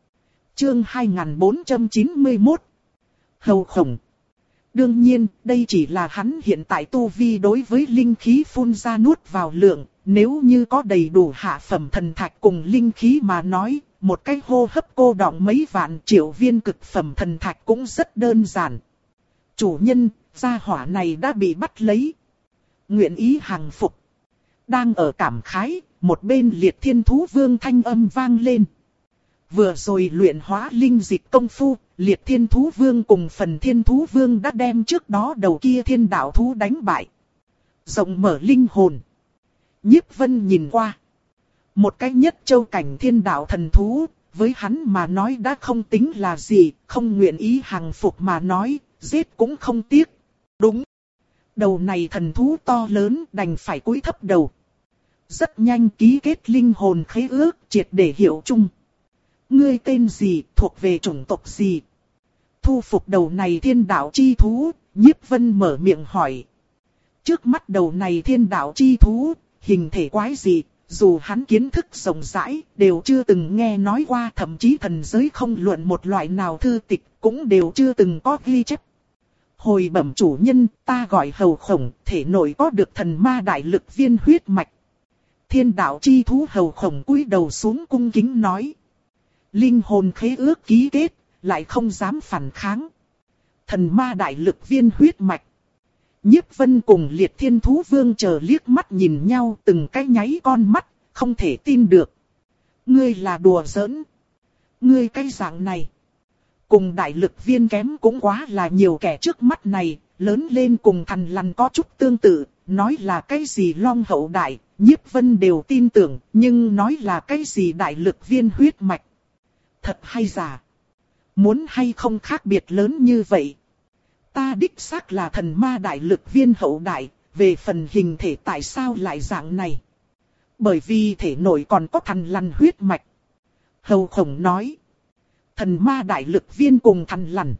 Chương hai nghìn bốn trăm chín mươi mốt. Hầu khổng. Đương nhiên, đây chỉ là hắn hiện tại tu vi đối với linh khí phun ra nuốt vào lượng. Nếu như có đầy đủ hạ phẩm thần thạch cùng linh khí mà nói, một cái hô hấp cô đọng mấy vạn triệu viên cực phẩm thần thạch cũng rất đơn giản. Chủ nhân, gia hỏa này đã bị bắt lấy. Nguyện ý hàng phục. Đang ở cảm khái, một bên Liệt Thiên Thú Vương thanh âm vang lên. Vừa rồi luyện hóa linh dịch công phu, Liệt Thiên Thú Vương cùng Phần Thiên Thú Vương đã đem trước đó đầu kia thiên đạo thú đánh bại. Rộng mở linh hồn. Nhiếp Vân nhìn qua. Một cái nhất châu cảnh thiên đạo thần thú, với hắn mà nói đã không tính là gì, không nguyện ý hàng phục mà nói, giết cũng không tiếc. Đúng. Đầu này thần thú to lớn đành phải cúi thấp đầu. Rất nhanh ký kết linh hồn khế ước triệt để hiểu chung. Ngươi tên gì, thuộc về chủng tộc gì? thu phục đầu này thiên đạo chi thú, Nhiếp Vân mở miệng hỏi. Trước mắt đầu này thiên đạo chi thú, hình thể quái dị, dù hắn kiến thức rộng rãi, đều chưa từng nghe nói qua, thậm chí thần giới không luận một loại nào thư tịch, cũng đều chưa từng có ghi chép. Hồi bẩm chủ nhân, ta gọi Hầu Khổng, thể nội có được thần ma đại lực viên huyết mạch. Thiên đạo chi thú Hầu Khổng cúi đầu xuống cung kính nói. Linh hồn khế ước ký kết, lại không dám phản kháng. Thần ma đại lực viên huyết mạch. Nhiếp Vân cùng Liệt Thiên Thú Vương chờ liếc mắt nhìn nhau, từng cái nháy con mắt, không thể tin được. Ngươi là đùa giỡn. Ngươi cái dạng này. Cùng đại lực viên kém cũng quá là nhiều, kẻ trước mắt này, lớn lên cùng Thằn Lằn có chút tương tự, nói là cái gì long hậu đại, Nhiếp Vân đều tin tưởng, nhưng nói là cái gì đại lực viên huyết mạch. Thật hay giả? Muốn hay không khác biệt lớn như vậy? Ta đích xác là thần ma đại lực viên hậu đại, về phần hình thể tại sao lại dạng này? Bởi vì thể nội còn có Thằn Lằn huyết mạch. Hầu Khổng nói. Thần ma đại lực viên cùng Thằn Lằn.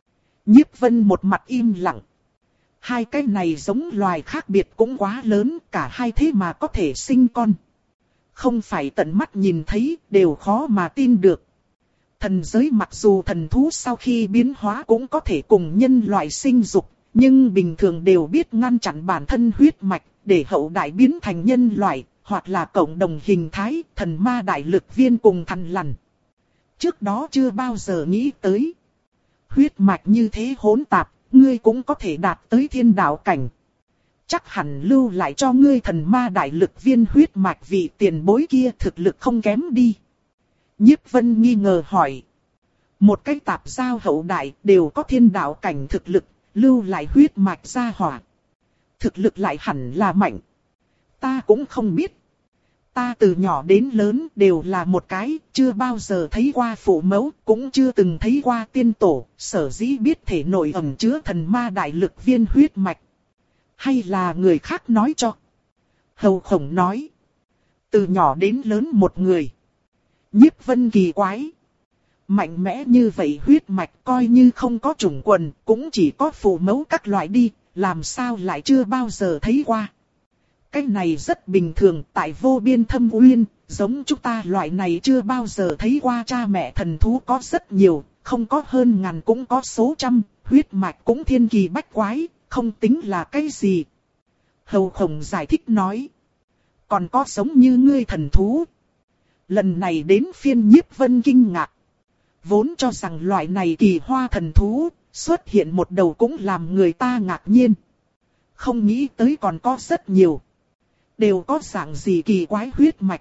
Nhiếp Vân một mặt im lặng. Hai cái này giống loài khác biệt cũng quá lớn, cả hai thế mà có thể sinh con. Không phải tận mắt nhìn thấy, đều khó mà tin được. Thần giới mặc dù thần thú sau khi biến hóa cũng có thể cùng nhân loại sinh dục, nhưng bình thường đều biết ngăn chặn bản thân huyết mạch, để hậu đại biến thành nhân loại, hoặc là cộng đồng hình thái, thần ma đại lực viên cùng Thằn Lằn. Trước đó chưa bao giờ nghĩ tới. Huyết mạch như thế hỗn tạp, ngươi cũng có thể đạt tới thiên đạo cảnh. Chắc hẳn lưu lại cho ngươi thần ma đại lực viên huyết mạch vị tiền bối kia thực lực không kém đi. Nhiếp Vân nghi ngờ hỏi. Một cái tạp giao hậu đại đều có thiên đạo cảnh thực lực, lưu lại huyết mạch gia hỏa. Thực lực lại hẳn là mạnh. Ta cũng không biết. Ta từ nhỏ đến lớn đều là một cái, chưa bao giờ thấy qua phụ mẫu, cũng chưa từng thấy qua tiên tổ, sở dĩ biết thể nội ẩn chứa thần ma đại lực viên huyết mạch. Hay là người khác nói cho? Hầu Khổng nói. Từ nhỏ đến lớn một người. Nhiếp Vân kỳ quái. Mạnh mẽ như vậy huyết mạch coi như không có chủng quần, cũng chỉ có phụ mẫu các loại đi, làm sao lại chưa bao giờ thấy qua. Cái này rất bình thường, tại vô biên thâm uyên, giống chúng ta loại này chưa bao giờ thấy qua cha mẹ thần thú có rất nhiều, không có hơn ngàn cũng có số trăm, huyết mạch cũng thiên kỳ bách quái, không tính là cái gì. Hầu Khổng giải thích nói. Còn có giống như ngươi thần thú. Lần này đến phiên Nhiếp Vân kinh ngạc. Vốn cho rằng loại này kỳ hoa thần thú, xuất hiện một đầu cũng làm người ta ngạc nhiên. Không nghĩ tới còn có rất nhiều. Đều có dạng gì kỳ quái huyết mạch.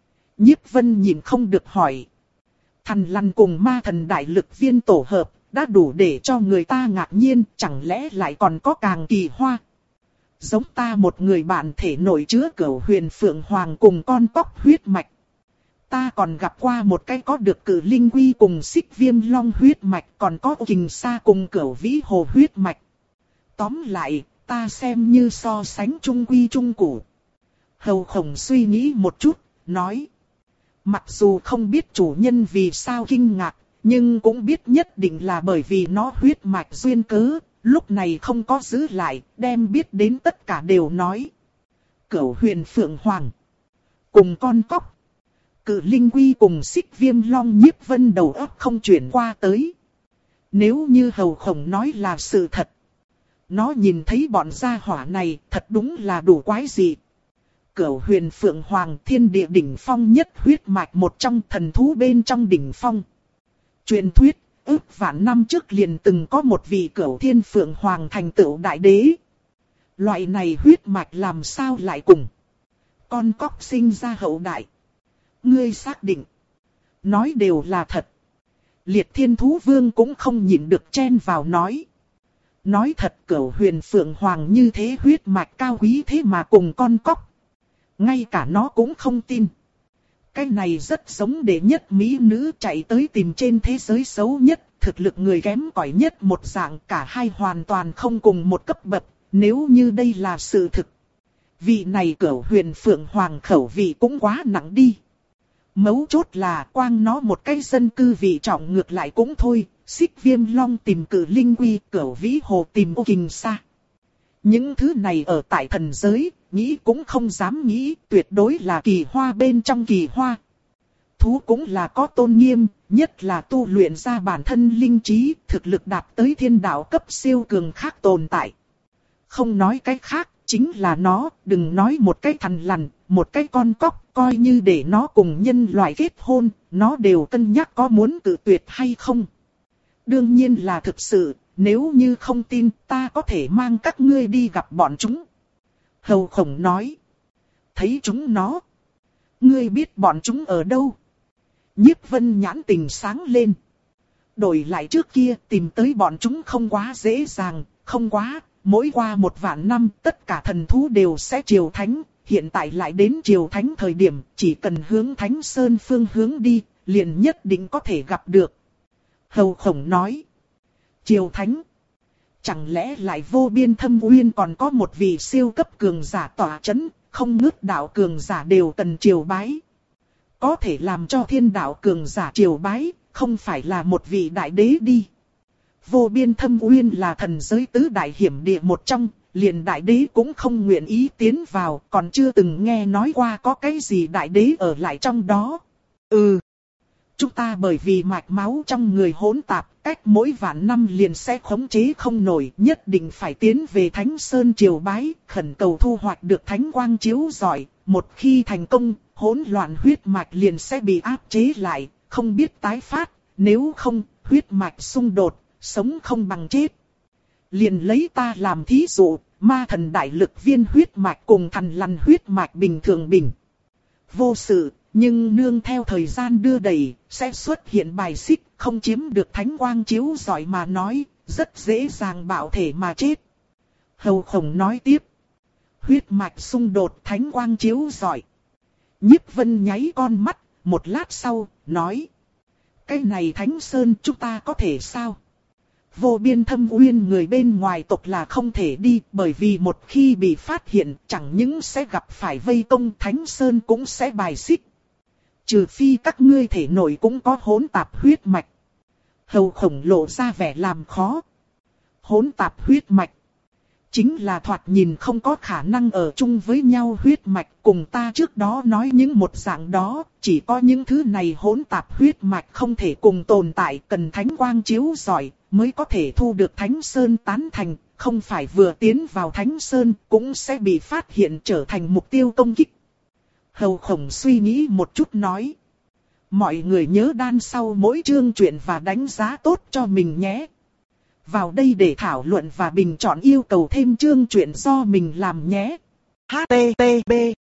Nhiếp Vân nhìn không được hỏi. Thằn Lằn cùng ma thần đại lực viên tổ hợp, đã đủ để cho người ta ngạc nhiên, chẳng lẽ lại còn có càng kỳ hoa. Giống ta một người bạn thể nội chứa cửu huyền phượng hoàng cùng con cóc huyết mạch. Ta còn gặp qua một cái có được cử linh quy cùng xích viêm long huyết mạch, còn có kình sa cùng cửu vĩ hồ huyết mạch. Tóm lại, ta xem như so sánh trung quy trung cụ. Hầu Khổng suy nghĩ một chút, nói. Mặc dù không biết chủ nhân vì sao kinh ngạc, nhưng cũng biết nhất định là bởi vì nó huyết mạch duyên cớ, lúc này không có giữ lại, đem biết đến tất cả đều nói. Cửu huyền phượng hoàng, cùng con cóc, cự linh quy cùng xích viêm long, Nhiếp Vân đầu óc không chuyển qua tới. Nếu như Hầu Khổng nói là sự thật, nó nhìn thấy bọn gia hỏa này thật đúng là đủ quái dị. Cửu huyền phượng hoàng thiên địa đỉnh phong nhất huyết mạch, một trong thần thú bên trong đỉnh phong. Truyền thuyết, ước vạn năm trước liền từng có một vị cửu thiên phượng hoàng thành tựu đại đế. Loại này huyết mạch làm sao lại cùng con cóc sinh ra hậu đại? Ngươi xác định? Nói đều là thật. Liệt Thiên Thú Vương cũng không nhịn được chen vào nói. Nói thật, cửu huyền phượng hoàng như thế huyết mạch cao quý thế mà cùng con cóc. Ngay cả nó cũng không tin. Cái này rất giống đệ nhất mỹ nữ chạy tới tìm trên thế giới xấu nhất, thực lực người kém cỏi nhất một dạng, cả hai hoàn toàn không cùng một cấp bậc, nếu như đây là sự thực. Vị này cửu huyền phượng hoàng khẩu vị cũng quá nặng đi. Mấu chốt là quang nó một cái dân cư vị trọng ngược lại cũng thôi, Xích Viêm Long tìm Cử Linh Quy, Cửu Vĩ Hồ tìm Ô Kình Sa. Những thứ này ở tại thần giới, nghĩ cũng không dám nghĩ, tuyệt đối là kỳ hoa bên trong kỳ hoa. Thú cũng là có tôn nghiêm, nhất là tu luyện ra bản thân linh trí, thực lực đạt tới thiên đạo cấp siêu cường khác tồn tại. Không nói cái khác, chính là nó, đừng nói một cái thằn lằn, một cái con cóc, coi như để nó cùng nhân loại kết hôn, nó đều cân nhắc có muốn tự tuyệt hay không. Đương nhiên là thực sự, nếu như không tin ta có thể mang các ngươi đi gặp bọn chúng. Hầu Khổng nói. Thấy chúng nó. Ngươi biết bọn chúng ở đâu? Nhiếp Vân nhãn tình sáng lên. Đổi lại trước kia tìm tới bọn chúng không quá dễ dàng, không quá. Mỗi qua một vạn năm tất cả thần thú đều sẽ triều thánh. Hiện tại lại đến triều thánh thời điểm chỉ cần hướng Thánh Sơn phương hướng đi, liền nhất định có thể gặp được. Hầu Khổng nói. Triều thánh. Chẳng lẽ lại vô biên thâm uyên còn có một vị siêu cấp cường giả tỏa chấn, không ngớt đạo cường giả đều cần triều bái. Có thể làm cho thiên đạo cường giả triều bái, không phải là một vị đại đế đi. Vô biên thâm uyên là thần giới tứ đại hiểm địa một trong, liền đại đế cũng không nguyện ý tiến vào, còn chưa từng nghe nói qua có cái gì đại đế ở lại trong đó. Ừ. Chúng ta bởi vì mạch máu trong người hỗn tạp, cách mỗi vạn năm liền sẽ khống chế không nổi, nhất định phải tiến về Thánh Sơn triều bái, khẩn cầu thu hoạch được thánh quang chiếu rọi. Một khi thành công, hỗn loạn huyết mạch liền sẽ bị áp chế lại, không biết tái phát, nếu không, huyết mạch xung đột, sống không bằng chết. Liền lấy ta làm thí dụ, ma thần đại lực viên huyết mạch cùng thần lằn huyết mạch bình thường bình. Vô sự. Nhưng nương theo thời gian đưa đẩy, sẽ xuất hiện bài xích, không chiếm được thánh quang chiếu rọi mà nói, rất dễ dàng bạo thể mà chết. Hầu Khổng nói tiếp. Huyết mạch xung đột thánh quang chiếu rọi. Nhiếp Vân nháy con mắt, một lát sau, nói. Cái này Thánh Sơn chúng ta có thể sao? Vô biên thâm uyên người bên ngoài tộc là không thể đi, bởi vì một khi bị phát hiện, chẳng những sẽ gặp phải vây công, Thánh Sơn cũng sẽ bài xích. Trừ phi các ngươi thể nội cũng có hỗn tạp huyết mạch. Hầu Khổng lộ ra vẻ làm khó. Hỗn tạp huyết mạch. Chính là thoạt nhìn không có khả năng ở chung với nhau huyết mạch, cùng ta trước đó nói những một dạng đó, chỉ có những thứ này hỗn tạp huyết mạch không thể cùng tồn tại, cần thánh quang chiếu rọi mới có thể thu được Thánh Sơn tán thành, không phải vừa tiến vào Thánh Sơn cũng sẽ bị phát hiện trở thành mục tiêu công kích. Hầu Khổng suy nghĩ một chút nói. Mọi người nhớ đan sau mỗi chương truyện và đánh giá tốt cho mình nhé. Vào đây để thảo luận và bình chọn yêu cầu thêm chương truyện do mình làm nhé. H T T P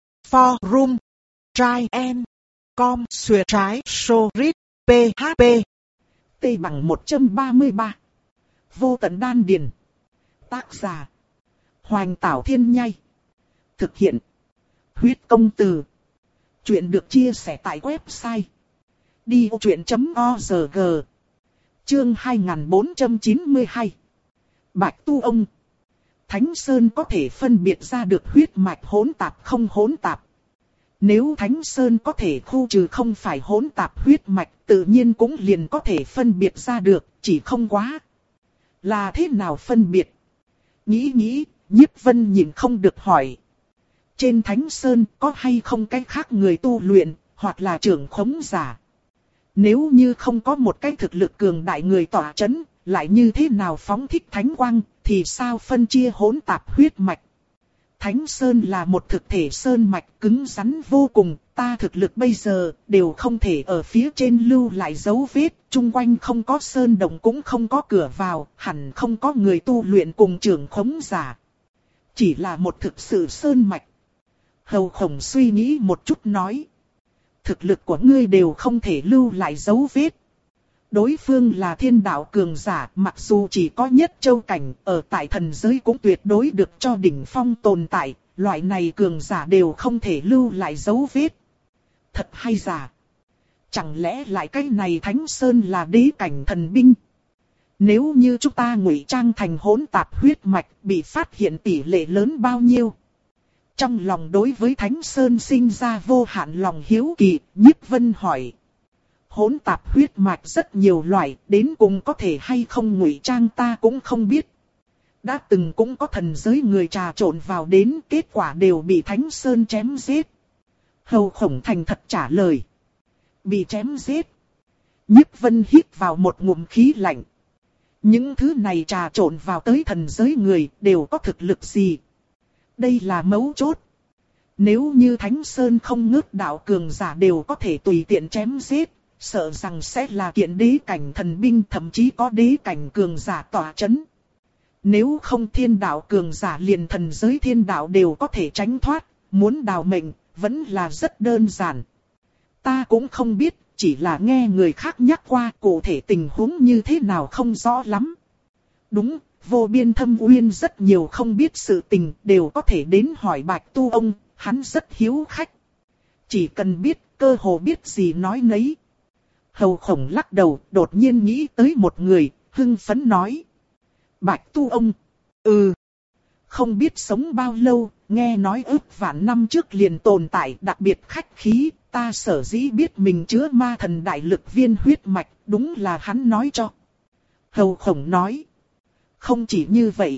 Forum Try and Com Xuyệt trái Sorit P H P T bằng một trăm ba mươi ba. Vô tận đan điền. Tác giả Hoành Tảo Thiên Nhai. Thực hiện Huyết Công Từ. Chuyện được chia sẻ tại website đi ô chuyện chấm org. Chương hai nghìn bốn trăm chín mươi hai. Bạch Tu Ông. Thánh Sơn có thể phân biệt ra được huyết mạch hỗn tạp không hỗn tạp. Nếu Thánh Sơn có thể khu trừ không phải hỗn tạp huyết mạch, tự nhiên cũng liền có thể phân biệt ra được, chỉ không quá. Là thế nào phân biệt? Nghĩ nghĩ, Nhiếp Vân nhìn không được hỏi. Trên Thánh Sơn có hay không cái khác người tu luyện, hoặc là trưởng khống giả? Nếu như không có một cái thực lực cường đại người tỏa chấn, lại như thế nào phóng thích thánh quang, thì sao phân chia hỗn tạp huyết mạch? Thánh Sơn là một thực thể sơn mạch cứng rắn vô cùng, ta thực lực bây giờ đều không thể ở phía trên lưu lại dấu vết, chung quanh không có sơn động cũng không có cửa vào, hẳn không có người tu luyện cùng trưởng khống giả. Chỉ là một thực sự sơn mạch. Hầu Khổng suy nghĩ một chút nói. Thực lực của ngươi đều không thể lưu lại dấu vết. Đối phương là thiên đạo cường giả, mặc dù chỉ có nhất châu cảnh, ở tại thần giới cũng tuyệt đối được cho đỉnh phong tồn tại, loại này cường giả đều không thể lưu lại dấu vết. Thật hay giả? Chẳng lẽ lại cái này Thánh Sơn là đế cảnh thần binh? Nếu như chúng ta ngụy trang thành hỗn tạp huyết mạch, bị phát hiện tỷ lệ lớn bao nhiêu? Trong lòng đối với Thánh Sơn sinh ra vô hạn lòng hiếu kỳ, Nhiếp Vân hỏi. hỗn tạp huyết mạch rất nhiều loại, đến cùng có thể hay không ngụy trang ta cũng không biết. Đã từng cũng có thần giới người trà trộn vào đến, kết quả đều bị Thánh Sơn chém giết. Hầu Khổng thành thật trả lời. Bị chém giết. Nhiếp Vân hít vào một ngụm khí lạnh. Những thứ này trà trộn vào tới thần giới người đều có thực lực gì? Đây là mấu chốt. Nếu như Thánh Sơn không ngớt đạo cường giả đều có thể tùy tiện chém giết, sợ rằng sẽ là kiện đế cảnh thần binh, thậm chí có đế cảnh cường giả tỏa chấn. Nếu không thiên đạo cường giả liền thần giới thiên đạo đều có thể tránh thoát, muốn đào mệnh vẫn là rất đơn giản. Ta cũng không biết, chỉ là nghe người khác nhắc qua, cụ thể tình huống như thế nào không rõ lắm. Đúng, Vô Biên Thâm Uyên rất nhiều không biết sự tình đều có thể đến hỏi Bạch Tu ông, hắn rất hiếu khách. Chỉ cần biết, cơ hồ biết gì nói nấy. Hầu Khổng lắc đầu, đột nhiên nghĩ tới một người, hưng phấn nói. Bạch Tu ông, ừ, không biết sống bao lâu, nghe nói ước vạn năm trước liền tồn tại, đặc biệt khách khí, ta sở dĩ biết mình chứa ma thần đại lực viên huyết mạch, đúng là hắn nói cho. Hầu Khổng nói, không chỉ như vậy,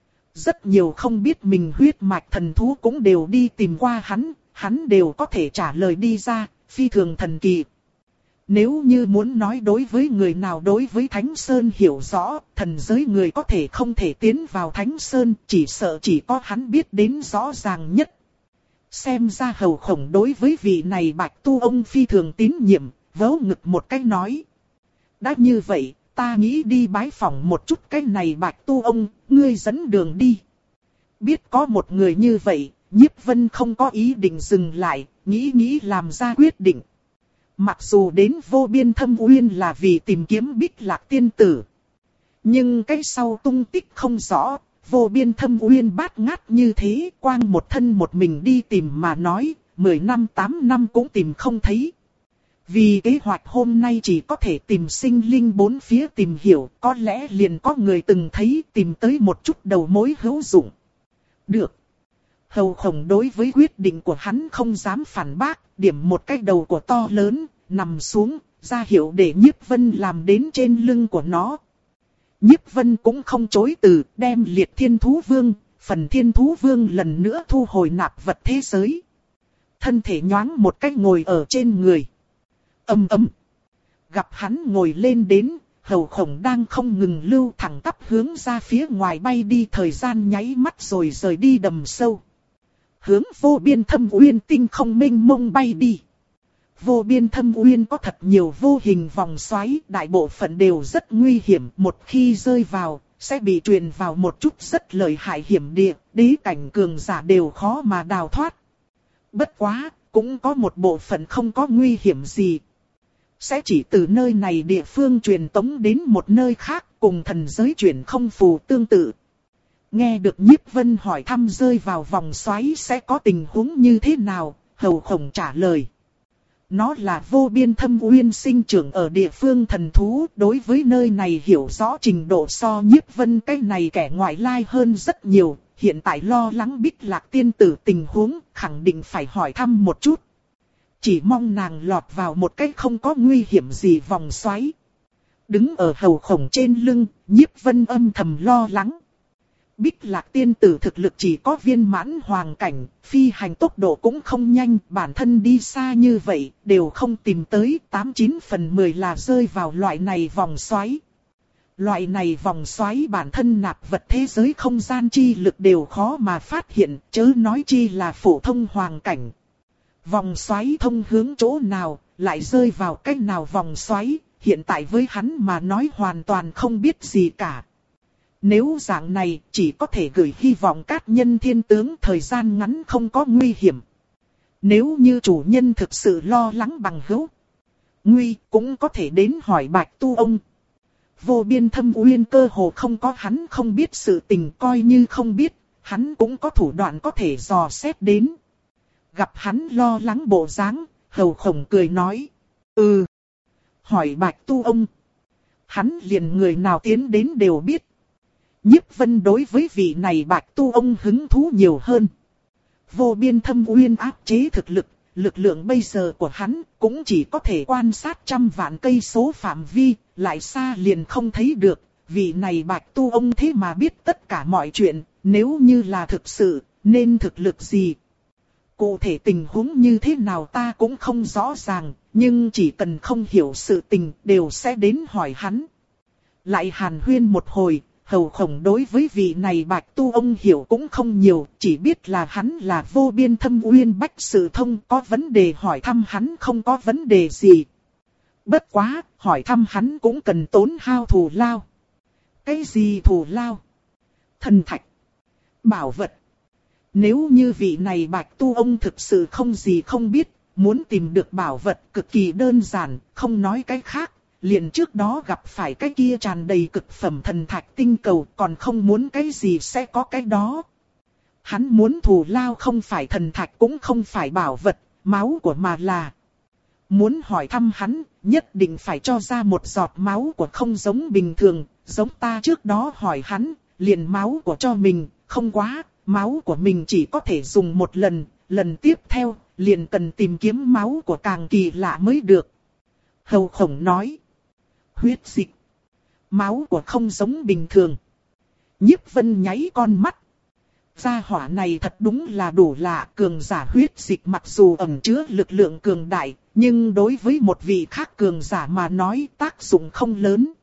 rất nhiều không biết mình huyết mạch thần thú cũng đều đi tìm qua hắn, hắn đều có thể trả lời đi ra, phi thường thần kỳ. Nếu như muốn nói đối với người nào đối với Thánh Sơn hiểu rõ, thần giới người có thể không thể tiến vào Thánh Sơn, chỉ sợ chỉ có hắn biết đến rõ ràng nhất. Xem ra Hầu Khổng đối với vị này Bạch Tu ông phi thường tín nhiệm, vớ ngực một cái nói. Đã như vậy, ta nghĩ đi bái phỏng một chút cái này Bạch Tu ông, ngươi dẫn đường đi. Biết có một người như vậy, Nhiếp Vân không có ý định dừng lại, nghĩ nghĩ làm ra quyết định. Mặc dù đến Vô Biên Thâm Uyên là vì tìm kiếm Bích Lạc tiên tử, nhưng cái sau tung tích không rõ, Vô Biên Thâm Uyên bát ngát như thế, quang một thân một mình đi tìm mà nói, mười năm tám năm cũng tìm không thấy. Vì kế hoạch hôm nay chỉ có thể tìm sinh linh bốn phía tìm hiểu, có lẽ liền có người từng thấy, tìm tới một chút đầu mối hữu dụng. Được. Hầu Khổng đối với quyết định của hắn không dám phản bác, điểm một cái đầu của to lớn, nằm xuống, ra hiệu để Nhiếp Vân làm đến trên lưng của nó. Nhiếp Vân cũng không chối từ, đem Liệt Thiên Thú Vương, phần Thiên Thú Vương lần nữa thu hồi nạp vật thế giới. Thân thể nhoáng một cái ngồi ở trên người. Ầm ầm. Gặp hắn ngồi lên đến, Hầu Khổng đang không ngừng lưu thẳng tắp hướng ra phía ngoài bay đi, thời gian nháy mắt rồi rời đi đầm sâu. Hướng Vô Biên Thâm Uyên tinh không mênh mông bay đi. Vô Biên Thâm Uyên có thật nhiều vô hình vòng xoáy, đại bộ phận đều rất nguy hiểm, một khi rơi vào, sẽ bị truyền vào một chút rất lợi hại hiểm địa, đế cảnh cường giả đều khó mà đào thoát. Bất quá, cũng có một bộ phận không có nguy hiểm gì. Sẽ chỉ từ nơi này địa phương truyền tống đến một nơi khác, cùng thần giới chuyển không phù tương tự. Nghe được Nhiếp Vân hỏi thăm rơi vào vòng xoáy sẽ có tình huống như thế nào, Hầu Khổng trả lời. Nó là Vô Biên Thâm Uyên sinh trưởng ở địa phương thần thú, đối với nơi này hiểu rõ trình độ so Nhiếp Vân cái này kẻ ngoại lai hơn rất nhiều, hiện tại lo lắng Bích Lạc tiên tử tình huống, khẳng định phải hỏi thăm một chút. Chỉ mong nàng lọt vào một cái không có nguy hiểm gì vòng xoáy. Đứng ở Hầu Khổng trên lưng, Nhiếp Vân âm thầm lo lắng. Bích Lạc tiên tử thực lực chỉ có viên mãn hoàng cảnh, phi hành tốc độ cũng không nhanh, bản thân đi xa như vậy, đều không tìm tới, tám chín phần mười là rơi vào loại này vòng xoáy. Loại này vòng xoáy bản thân nạp vật thế giới không gian chi lực đều khó mà phát hiện, chớ nói chi là phổ thông hoàng cảnh. Vòng xoáy thông hướng chỗ nào, lại rơi vào cách nào vòng xoáy, hiện tại với hắn mà nói hoàn toàn không biết gì cả. Nếu dạng này chỉ có thể gửi hy vọng cát nhân thiên tướng thời gian ngắn không có nguy hiểm. Nếu như chủ nhân thực sự lo lắng bằng hữu, nguy cũng có thể đến hỏi Bạch Tu ông. Vô Biên Thâm Uyên cơ hồ không có hắn không biết sự tình, coi như không biết, hắn cũng có thủ đoạn có thể dò xét đến. Gặp hắn lo lắng bộ dáng, Hầu Khổng cười nói. Ừ. Hỏi Bạch Tu ông. Hắn liền người nào tiến đến đều biết. Nhiếp Vân đối với vị này Bạch Tu ông hứng thú nhiều hơn. Vô Biên Thâm Uyên áp chế thực lực, lực lượng bây giờ của hắn cũng chỉ có thể quan sát trăm vạn cây số phạm vi, lại xa liền không thấy được. Vị này Bạch Tu ông thế mà biết tất cả mọi chuyện, nếu như là thực sự, nên thực lực gì? Cụ thể tình huống như thế nào ta cũng không rõ ràng, nhưng chỉ cần không hiểu sự tình đều sẽ đến hỏi hắn. Lại hàn huyên một hồi, Hầu Khổng đối với vị này Bạch Tu ông hiểu cũng không nhiều, chỉ biết là hắn là vô biên thâm uyên bách sự thông, có vấn đề hỏi thăm hắn không có vấn đề gì. Bất quá, hỏi thăm hắn cũng cần tốn hao thù lao. Cái gì thù lao? Thần thạch, bảo vật. Nếu như vị này Bạch Tu ông thực sự không gì không biết, muốn tìm được bảo vật cực kỳ đơn giản, không nói cái khác. Liền trước đó gặp phải cái kia tràn đầy cực phẩm thần thạch tinh cầu, còn không muốn cái gì sẽ có cái đó. Hắn muốn thù lao không phải thần thạch cũng không phải bảo vật, máu của mà là. Muốn hỏi thăm hắn, nhất định phải cho ra một giọt máu của không giống bình thường, giống ta trước đó hỏi hắn, liền máu của cho mình, không quá, máu của mình chỉ có thể dùng một lần, lần tiếp theo, liền cần tìm kiếm máu của càng kỳ lạ mới được. Hầu Khổng nói. Huyết dịch. Máu của không giống bình thường. Nhiếp Vân nháy con mắt. Gia hỏa này thật đúng là đủ lạ, cường giả huyết dịch mặc dù ẩn chứa lực lượng cường đại, nhưng đối với một vị khác cường giả mà nói tác dụng không lớn.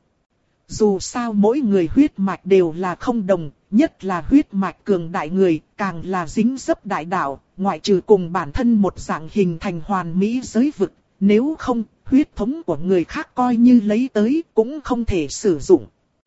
Dù sao mỗi người huyết mạch đều là không đồng, nhất là huyết mạch cường đại người, càng là dính dấp đại đạo, ngoại trừ cùng bản thân một dạng hình thành hoàn mỹ giới vực, nếu không, huyết thống của người khác coi như lấy tới cũng không thể sử dụng.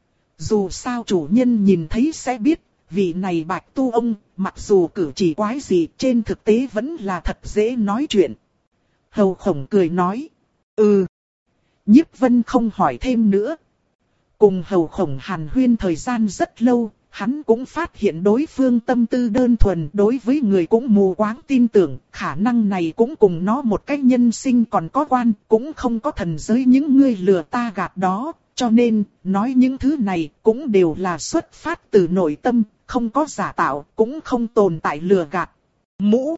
Dù sao chủ nhân nhìn thấy sẽ biết, vị này Bạch Tu ông, mặc dù cử chỉ quái gì, trên thực tế vẫn là thật dễ nói chuyện. Hầu Khổng cười nói, ừ. Nhiếp Vân không hỏi thêm nữa. Cùng Hầu Khổng hàn huyên thời gian rất lâu, hắn cũng phát hiện đối phương tâm tư đơn thuần, đối với người cũng mù quáng tin tưởng, khả năng này cũng cùng nó một cách nhân sinh còn có quan, cũng không có thần giới những người lừa ta gạt đó, cho nên, nói những thứ này cũng đều là xuất phát từ nội tâm, không có giả tạo, cũng không tồn tại lừa gạt. Mũ.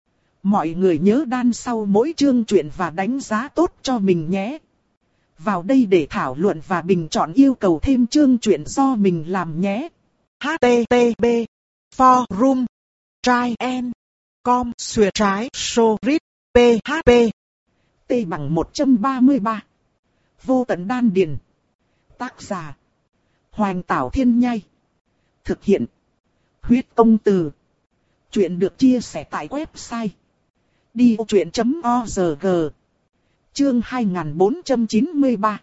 Mọi người nhớ đan sau mỗi chương truyện và đánh giá tốt cho mình nhé. Vào đây để thảo luận và bình chọn yêu cầu thêm chương truyện do mình làm nhé. H T T P Forum Trai En Com Xuyệt Trái Sorit P H P T bằng một trăm ba mươi ba. Vô tận đan điền. Tác giả Hoành Tảo Thiên Nhai. Thực hiện Huyết Công Từ. Chuyện được chia sẻ tại website đi ô chuyện chấm org. Chương hai nghìn bốn trăm chín mươi ba.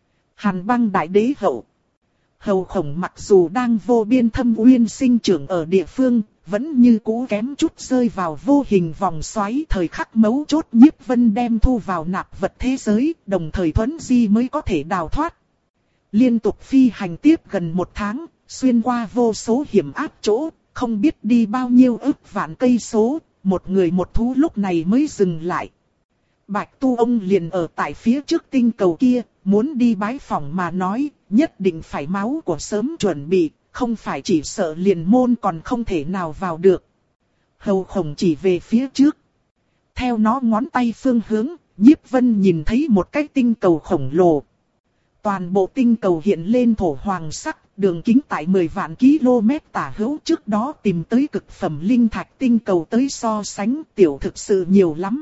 Hàn Băng Đại Đế Hậu. Hầu Khổng mặc dù đang vô biên thâm uyên sinh trưởng ở địa phương, vẫn như cũ kém chút rơi vào vô hình vòng xoáy. Thời khắc mấu chốt Nhiếp Vân đem thu vào nạp vật thế giới, đồng thời thuấn di mới có thể đào thoát. Liên tục phi hành tiếp gần một tháng, xuyên qua vô số hiểm ác chỗ, không biết đi bao nhiêu ức vạn cây số, một người một thú lúc này mới dừng lại. Bạch Tu ông liền ở tại phía trước tinh cầu kia, muốn đi bái phỏng mà nói, nhất định phải máu của sớm chuẩn bị, không phải chỉ sợ liền môn còn không thể nào vào được. Hầu Khổng chỉ về phía trước. Theo nó ngón tay phương hướng, Nhiếp Vân nhìn thấy một cái tinh cầu khổng lồ. Toàn bộ tinh cầu hiện lên thổ hoàng sắc, đường kính tại mười vạn km tả hữu, trước đó tìm tới cực phẩm linh thạch tinh cầu tới so sánh tiểu thực sự nhiều lắm.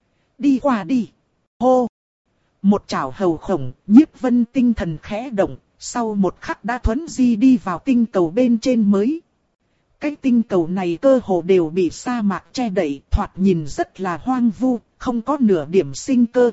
Đi qua đi. Hô. Một chảo Hầu Khổng, Nhiếp Vân tinh thần khẽ động, sau một khắc đã thuấn di đi vào tinh cầu bên trên mới. Cái tinh cầu này cơ hồ đều bị sa mạc che đậy, thoạt nhìn rất là hoang vu, không có nửa điểm sinh cơ.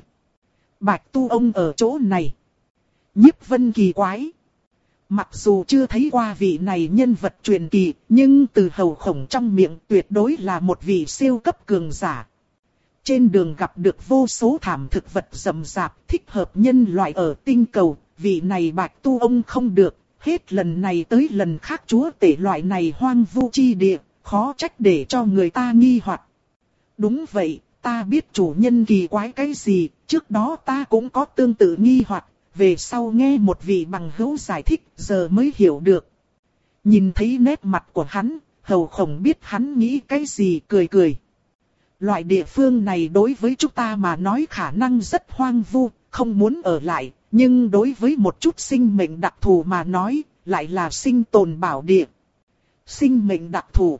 Bạch Tu ông ở chỗ này. Nhiếp Vân kỳ quái. Mặc dù chưa thấy qua vị này nhân vật truyền kỳ, nhưng từ Hầu Khổng trong miệng tuyệt đối là một vị siêu cấp cường giả. Trên đường gặp được vô số thảm thực vật rậm rạp, thích hợp nhân loại ở tinh cầu, vị này Bạch Tu ông không được, hết lần này tới lần khác chúa tể loại này hoang vu chi địa, khó trách để cho người ta nghi hoặc. Đúng vậy, ta biết chủ nhân kỳ quái cái gì, trước đó ta cũng có tương tự nghi hoặc, về sau nghe một vị bằng hữu giải thích, giờ mới hiểu được. Nhìn thấy nét mặt của hắn, Hầu Khổng biết hắn nghĩ cái gì, cười cười. Loại địa phương này đối với chúng ta mà nói khả năng rất hoang vu, không muốn ở lại, nhưng đối với một chút sinh mệnh đặc thù mà nói, lại là sinh tồn bảo địa. Sinh mệnh đặc thù.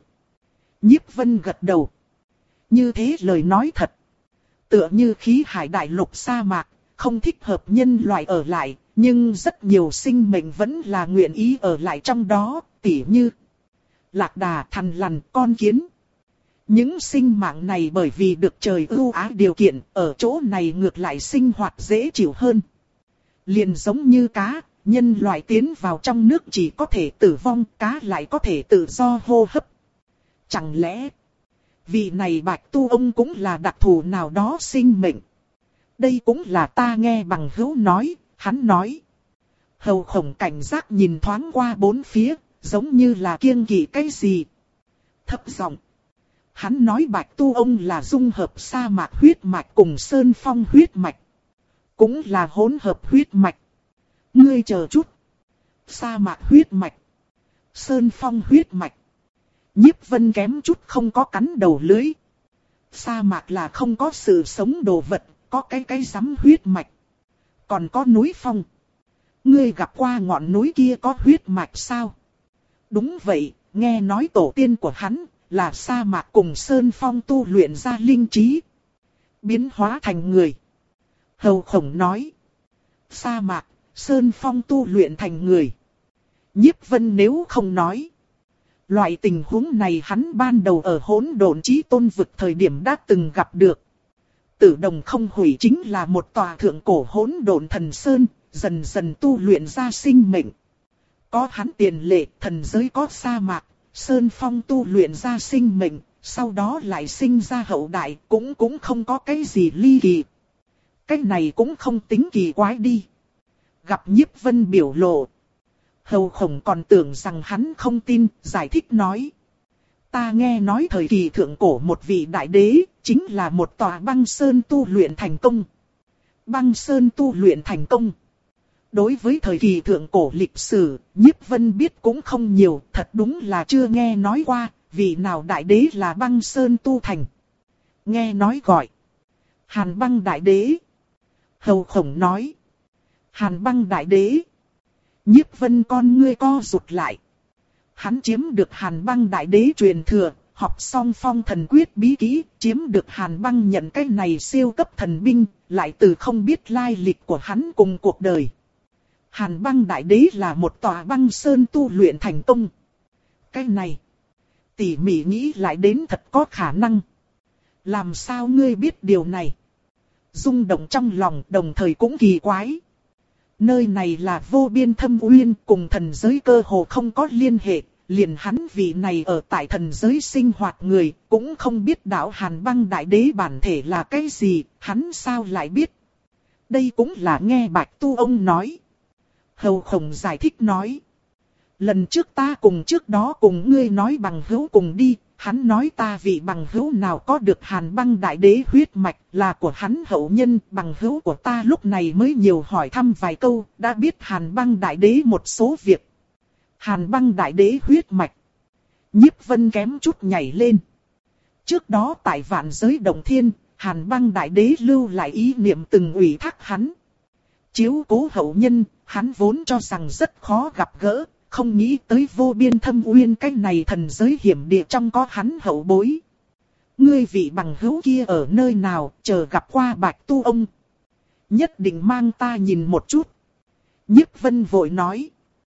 Nhiếp Vân gật đầu. Như thế lời nói thật. Tựa như khí hải đại lục sa mạc, không thích hợp nhân loại ở lại, nhưng rất nhiều sinh mệnh vẫn là nguyện ý ở lại trong đó, tỉ như lạc đà, thằn lằn, con kiến. Những sinh mạng này bởi vì được trời ưu ái điều kiện, ở chỗ này ngược lại sinh hoạt dễ chịu hơn. Liền giống như cá, nhân loại tiến vào trong nước chỉ có thể tử vong, cá lại có thể tự do hô hấp. Chẳng lẽ vị này Bạch Tu ông cũng là đặc thù nào đó sinh mệnh? Đây cũng là ta nghe bằng hữu nói, hắn nói. Hầu Khổng cảnh giác nhìn thoáng qua bốn phía, giống như là kiêng kỵ cái gì. Thấp giọng. Hắn nói Bạch Tu ông là dung hợp sa mạc huyết mạch cùng sơn phong huyết mạch. Cũng là hỗn hợp huyết mạch. Ngươi chờ chút. Sa mạc huyết mạch. Sơn phong huyết mạch. Nhiếp Vân kém chút không có cắn đầu lưới. Sa mạc là không có sự sống đồ vật, có cái cái rắm huyết mạch. Còn có núi phong. Ngươi gặp qua ngọn núi kia có huyết mạch sao? Đúng vậy, nghe nói tổ tiên của hắn là sa mạc cùng sơn phong tu luyện ra linh trí. Biến hóa thành người. Hầu Khổng nói. Sa mạc, sơn phong tu luyện thành người. Nhiếp Vân nếu không nói. Loại tình huống này hắn ban đầu ở hỗn độn chí tôn vực thời điểm đã từng gặp được. Tử Đồng không hủy chính là một tòa thượng cổ hỗn độn thần sơn, dần dần tu luyện ra sinh mệnh. Có hắn tiền lệ, thần giới có sa mạc, sơn phong tu luyện ra sinh mệnh, sau đó lại sinh ra hậu đại, cũng cũng không có cái gì ly kỳ. Cái này cũng không tính kỳ quái đi. Gặp Nhiếp Vân biểu lộ. Hầu Khổng còn tưởng rằng hắn không tin, giải thích nói. Ta nghe nói thời kỳ thượng cổ một vị đại đế, chính là một tòa băng sơn tu luyện thành công. Băng sơn tu luyện thành công. Đối với thời kỳ thượng cổ lịch sử, Nhiếp Vân biết cũng không nhiều, thật đúng là chưa nghe nói qua, vị nào đại đế là băng sơn tu thành. Nghe nói gọi. Hàn băng đại đế. Hầu Khổng nói. Hàn băng đại đế. Nhiếp Vân con ngươi co rụt lại. Hắn chiếm được Hàn băng đại đế truyền thừa, học xong phong thần quyết bí kỹ, chiếm được Hàn băng nhận cái này siêu cấp thần binh, lại từ không biết lai lịch của hắn cùng cuộc đời. Hàn băng đại đế là một tòa băng sơn tu luyện thành công. Cái này, tỉ mỉ nghĩ lại đến thật có khả năng. Làm sao ngươi biết điều này? Rung động trong lòng đồng thời cũng kỳ quái. Nơi này là vô biên thâm uyên, cùng thần giới cơ hồ không có liên hệ, liền hắn vị này ở tại thần giới sinh hoạt người, cũng không biết đạo Hàn băng đại đế bản thể là cái gì, hắn sao lại biết. Đây cũng là nghe Bạch Tu ông nói. Hầu Khổng giải thích nói. Lần trước ta cùng trước đó cùng ngươi nói bằng hữu cùng đi, hắn nói ta vị bằng hữu nào có được Hàn băng đại đế huyết mạch là của hắn hậu nhân, bằng hữu của ta lúc này mới nhiều hỏi thăm vài câu, đã biết Hàn băng đại đế một số việc. Hàn băng đại đế huyết mạch. Nhiếp Vân kém chút nhảy lên. Trước đó tại vạn giới động thiên, Hàn băng đại đế lưu lại ý niệm từng ủy thác hắn. Chiếu cố hậu nhân, hắn vốn cho rằng rất khó gặp gỡ. Không nghĩ tới vô biên thâm uyên cái này thần giới hiểm địa trong có hắn hậu bối. Ngươi vị bằng hữu kia ở nơi nào, chờ gặp qua Bạch Tu ông. Nhất định mang ta nhìn một chút. Nhiếp Vân vội nói.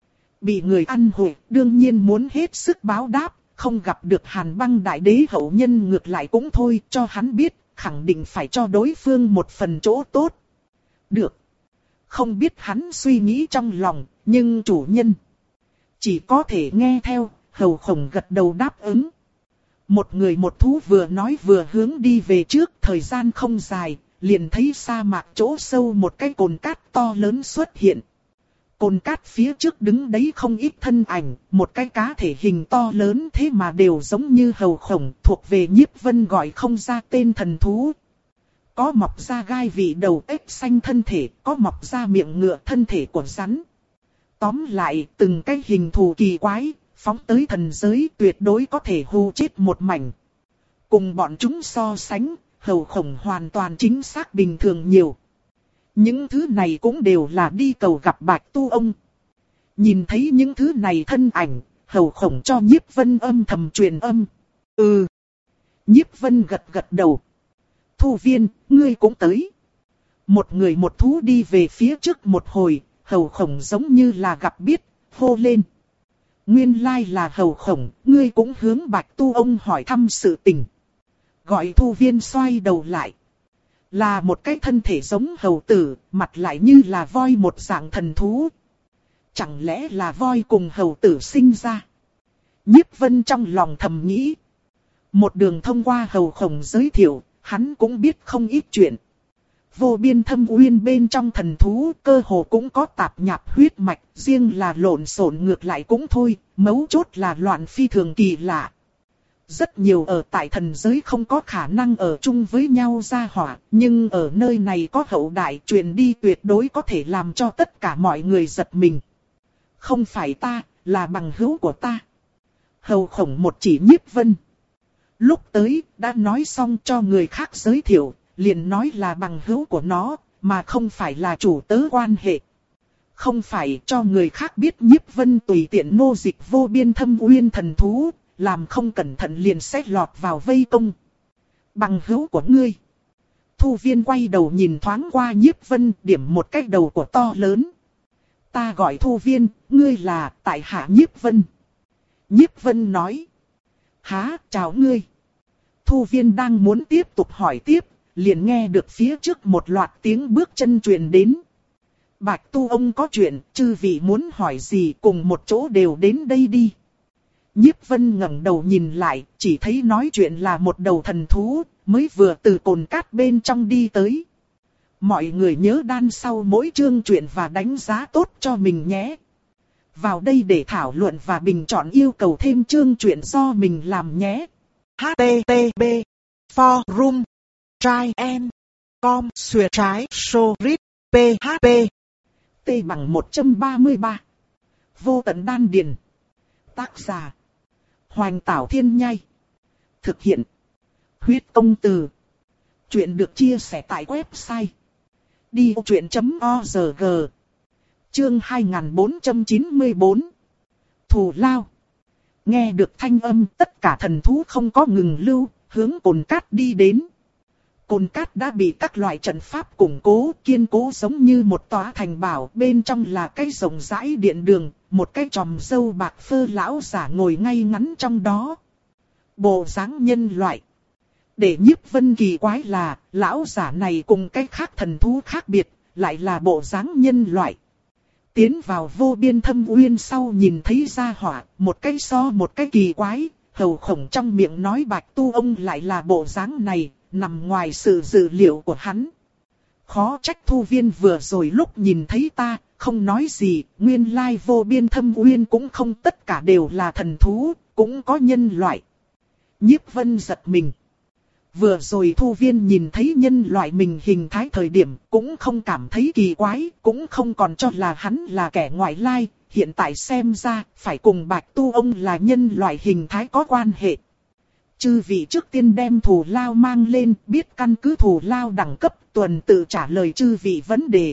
Bị người ăn hủi, đương nhiên muốn hết sức báo đáp, không gặp được Hàn băng đại đế hậu nhân ngược lại cũng thôi, cho hắn biết, khẳng định phải cho đối phương một phần chỗ tốt. Được. Không biết hắn suy nghĩ trong lòng, nhưng chủ nhân chỉ có thể nghe theo. Hầu Khổng gật đầu đáp ứng. Một người một thú vừa nói vừa hướng đi về trước, thời gian không dài, liền thấy sa mạc chỗ sâu một cái cồn cát to lớn xuất hiện. Cồn cát phía trước đứng đấy không ít thân ảnh, một cái cá thể hình to lớn thế mà đều giống như Hầu Khổng, thuộc về Nhiếp Vân gọi không ra tên thần thú. Có mọc ra gai vị đầu ếch xanh thân thể, có mọc ra miệng ngựa thân thể của rắn. Tóm lại, từng cái hình thù kỳ quái, phóng tới thần giới tuyệt đối có thể hù chết một mảnh. Cùng bọn chúng so sánh, hầu khổng hoàn toàn chính xác bình thường nhiều. Những thứ này cũng đều là đi cầu gặp Bạch Tu ông. Nhìn thấy những thứ này thân ảnh, hầu khổng cho Nhiếp Vân âm thầm truyền âm. Ừ. Nhiếp Vân gật gật đầu. Thu Viên, ngươi cũng tới. Một người một thú đi về phía trước một hồi, hầu khổng giống như là gặp biết, hô lên. Nguyên lai là hầu khổng, ngươi cũng hướng Bạch Tu ông hỏi thăm sự tình. Gọi Thu Viên xoay đầu lại. Là một cái thân thể giống hầu tử, mặt lại như là voi một dạng thần thú. Chẳng lẽ là voi cùng hầu tử sinh ra? Nhiếp Vân trong lòng thầm nghĩ. Một đường thông qua hầu khổng giới thiệu, hắn cũng biết không ít chuyện. Vô biên thâm uyên bên trong thần thú cơ hồ cũng có tạp nhạp huyết mạch, riêng là lộn xộn ngược lại cũng thôi, mấu chốt là loạn phi thường kỳ lạ. Rất nhiều ở tại thần giới không có khả năng ở chung với nhau gia hỏa, nhưng ở nơi này có hậu đại truyền đi tuyệt đối có thể làm cho tất cả mọi người giật mình. Không phải ta, là bằng hữu của ta. Hầu khổng một chỉ Nhiếp Vân. Lúc tới, đã nói xong cho người khác giới thiệu, liền nói là bằng hữu của nó, mà không phải là chủ tớ quan hệ. Không phải cho người khác biết Nhiếp Vân tùy tiện nô dịch vô biên thâm uyên thần thú, làm không cẩn thận liền sẽ lọt vào vây công. Bằng hữu của ngươi. Thu Viên quay đầu nhìn thoáng qua Nhiếp Vân, điểm một cái đầu của to lớn. Ta gọi Thu Viên, ngươi là tại hạ Nhiếp Vân. Nhiếp Vân nói. Há, chào ngươi. Thu Viên đang muốn tiếp tục hỏi tiếp, liền nghe được phía trước một loạt tiếng bước chân truyền đến. Bạch Tu ông có chuyện, chư vị muốn hỏi gì cùng một chỗ đều đến đây đi. Nhiếp Vân ngẩng đầu nhìn lại, chỉ thấy nói chuyện là một đầu thần thú, mới vừa từ cồn cát bên trong đi tới. Mọi người nhớ đan sau mỗi chương truyện và đánh giá tốt cho mình nhé. Vào đây để thảo luận và bình chọn yêu cầu thêm chương truyện do mình làm nhé. H T T P Forum Try and Com Xuyệt trái Sorit P H P T bằng một trăm ba mươi ba. Vô tận đan điền. Tác giả Hoành Tảo Thiên Nhai. Thực hiện Huyết Công Từ. Chuyện được chia sẻ tại website đi vô chuyện chấm org. Chương hai nghìn bốn trăm chín mươi bốn. Thù lao. Nghe được thanh âm, tất cả thần thú không có ngừng lưu, hướng cồn cát đi đến. Cồn cát đã bị các loại trận pháp củng cố, kiên cố giống như một tòa thành bảo, bên trong là cái rộng rãi điện đường, một cái chòm râu bạc phơ lão giả ngồi ngay ngắn trong đó. Bộ dáng nhân loại. Để Nhiếp Vân kỳ quái là, lão giả này cùng cái khác thần thú khác biệt, lại là bộ dáng nhân loại. Tiến vào vô biên thâm uyên sau nhìn thấy gia hỏa, một cái so một cái kỳ quái, hầu khổng trong miệng nói Bạch Tu ông lại là bộ dáng này, nằm ngoài sự dự liệu của hắn. Khó trách Thu Viên vừa rồi lúc nhìn thấy ta, không nói gì, nguyên lai vô biên thâm uyên cũng không tất cả đều là thần thú, cũng có nhân loại. Nhiếp Vân giật mình. Vừa rồi Thu Viên nhìn thấy nhân loại mình hình thái thời điểm cũng không cảm thấy kỳ quái, cũng không còn cho là hắn là kẻ ngoại lai, hiện tại xem ra phải cùng Bạch Tu ông là nhân loại hình thái có quan hệ. Chư vị trước tiên đem thù lao mang lên, biết căn cứ thù lao đẳng cấp, tuần tự trả lời chư vị vấn đề.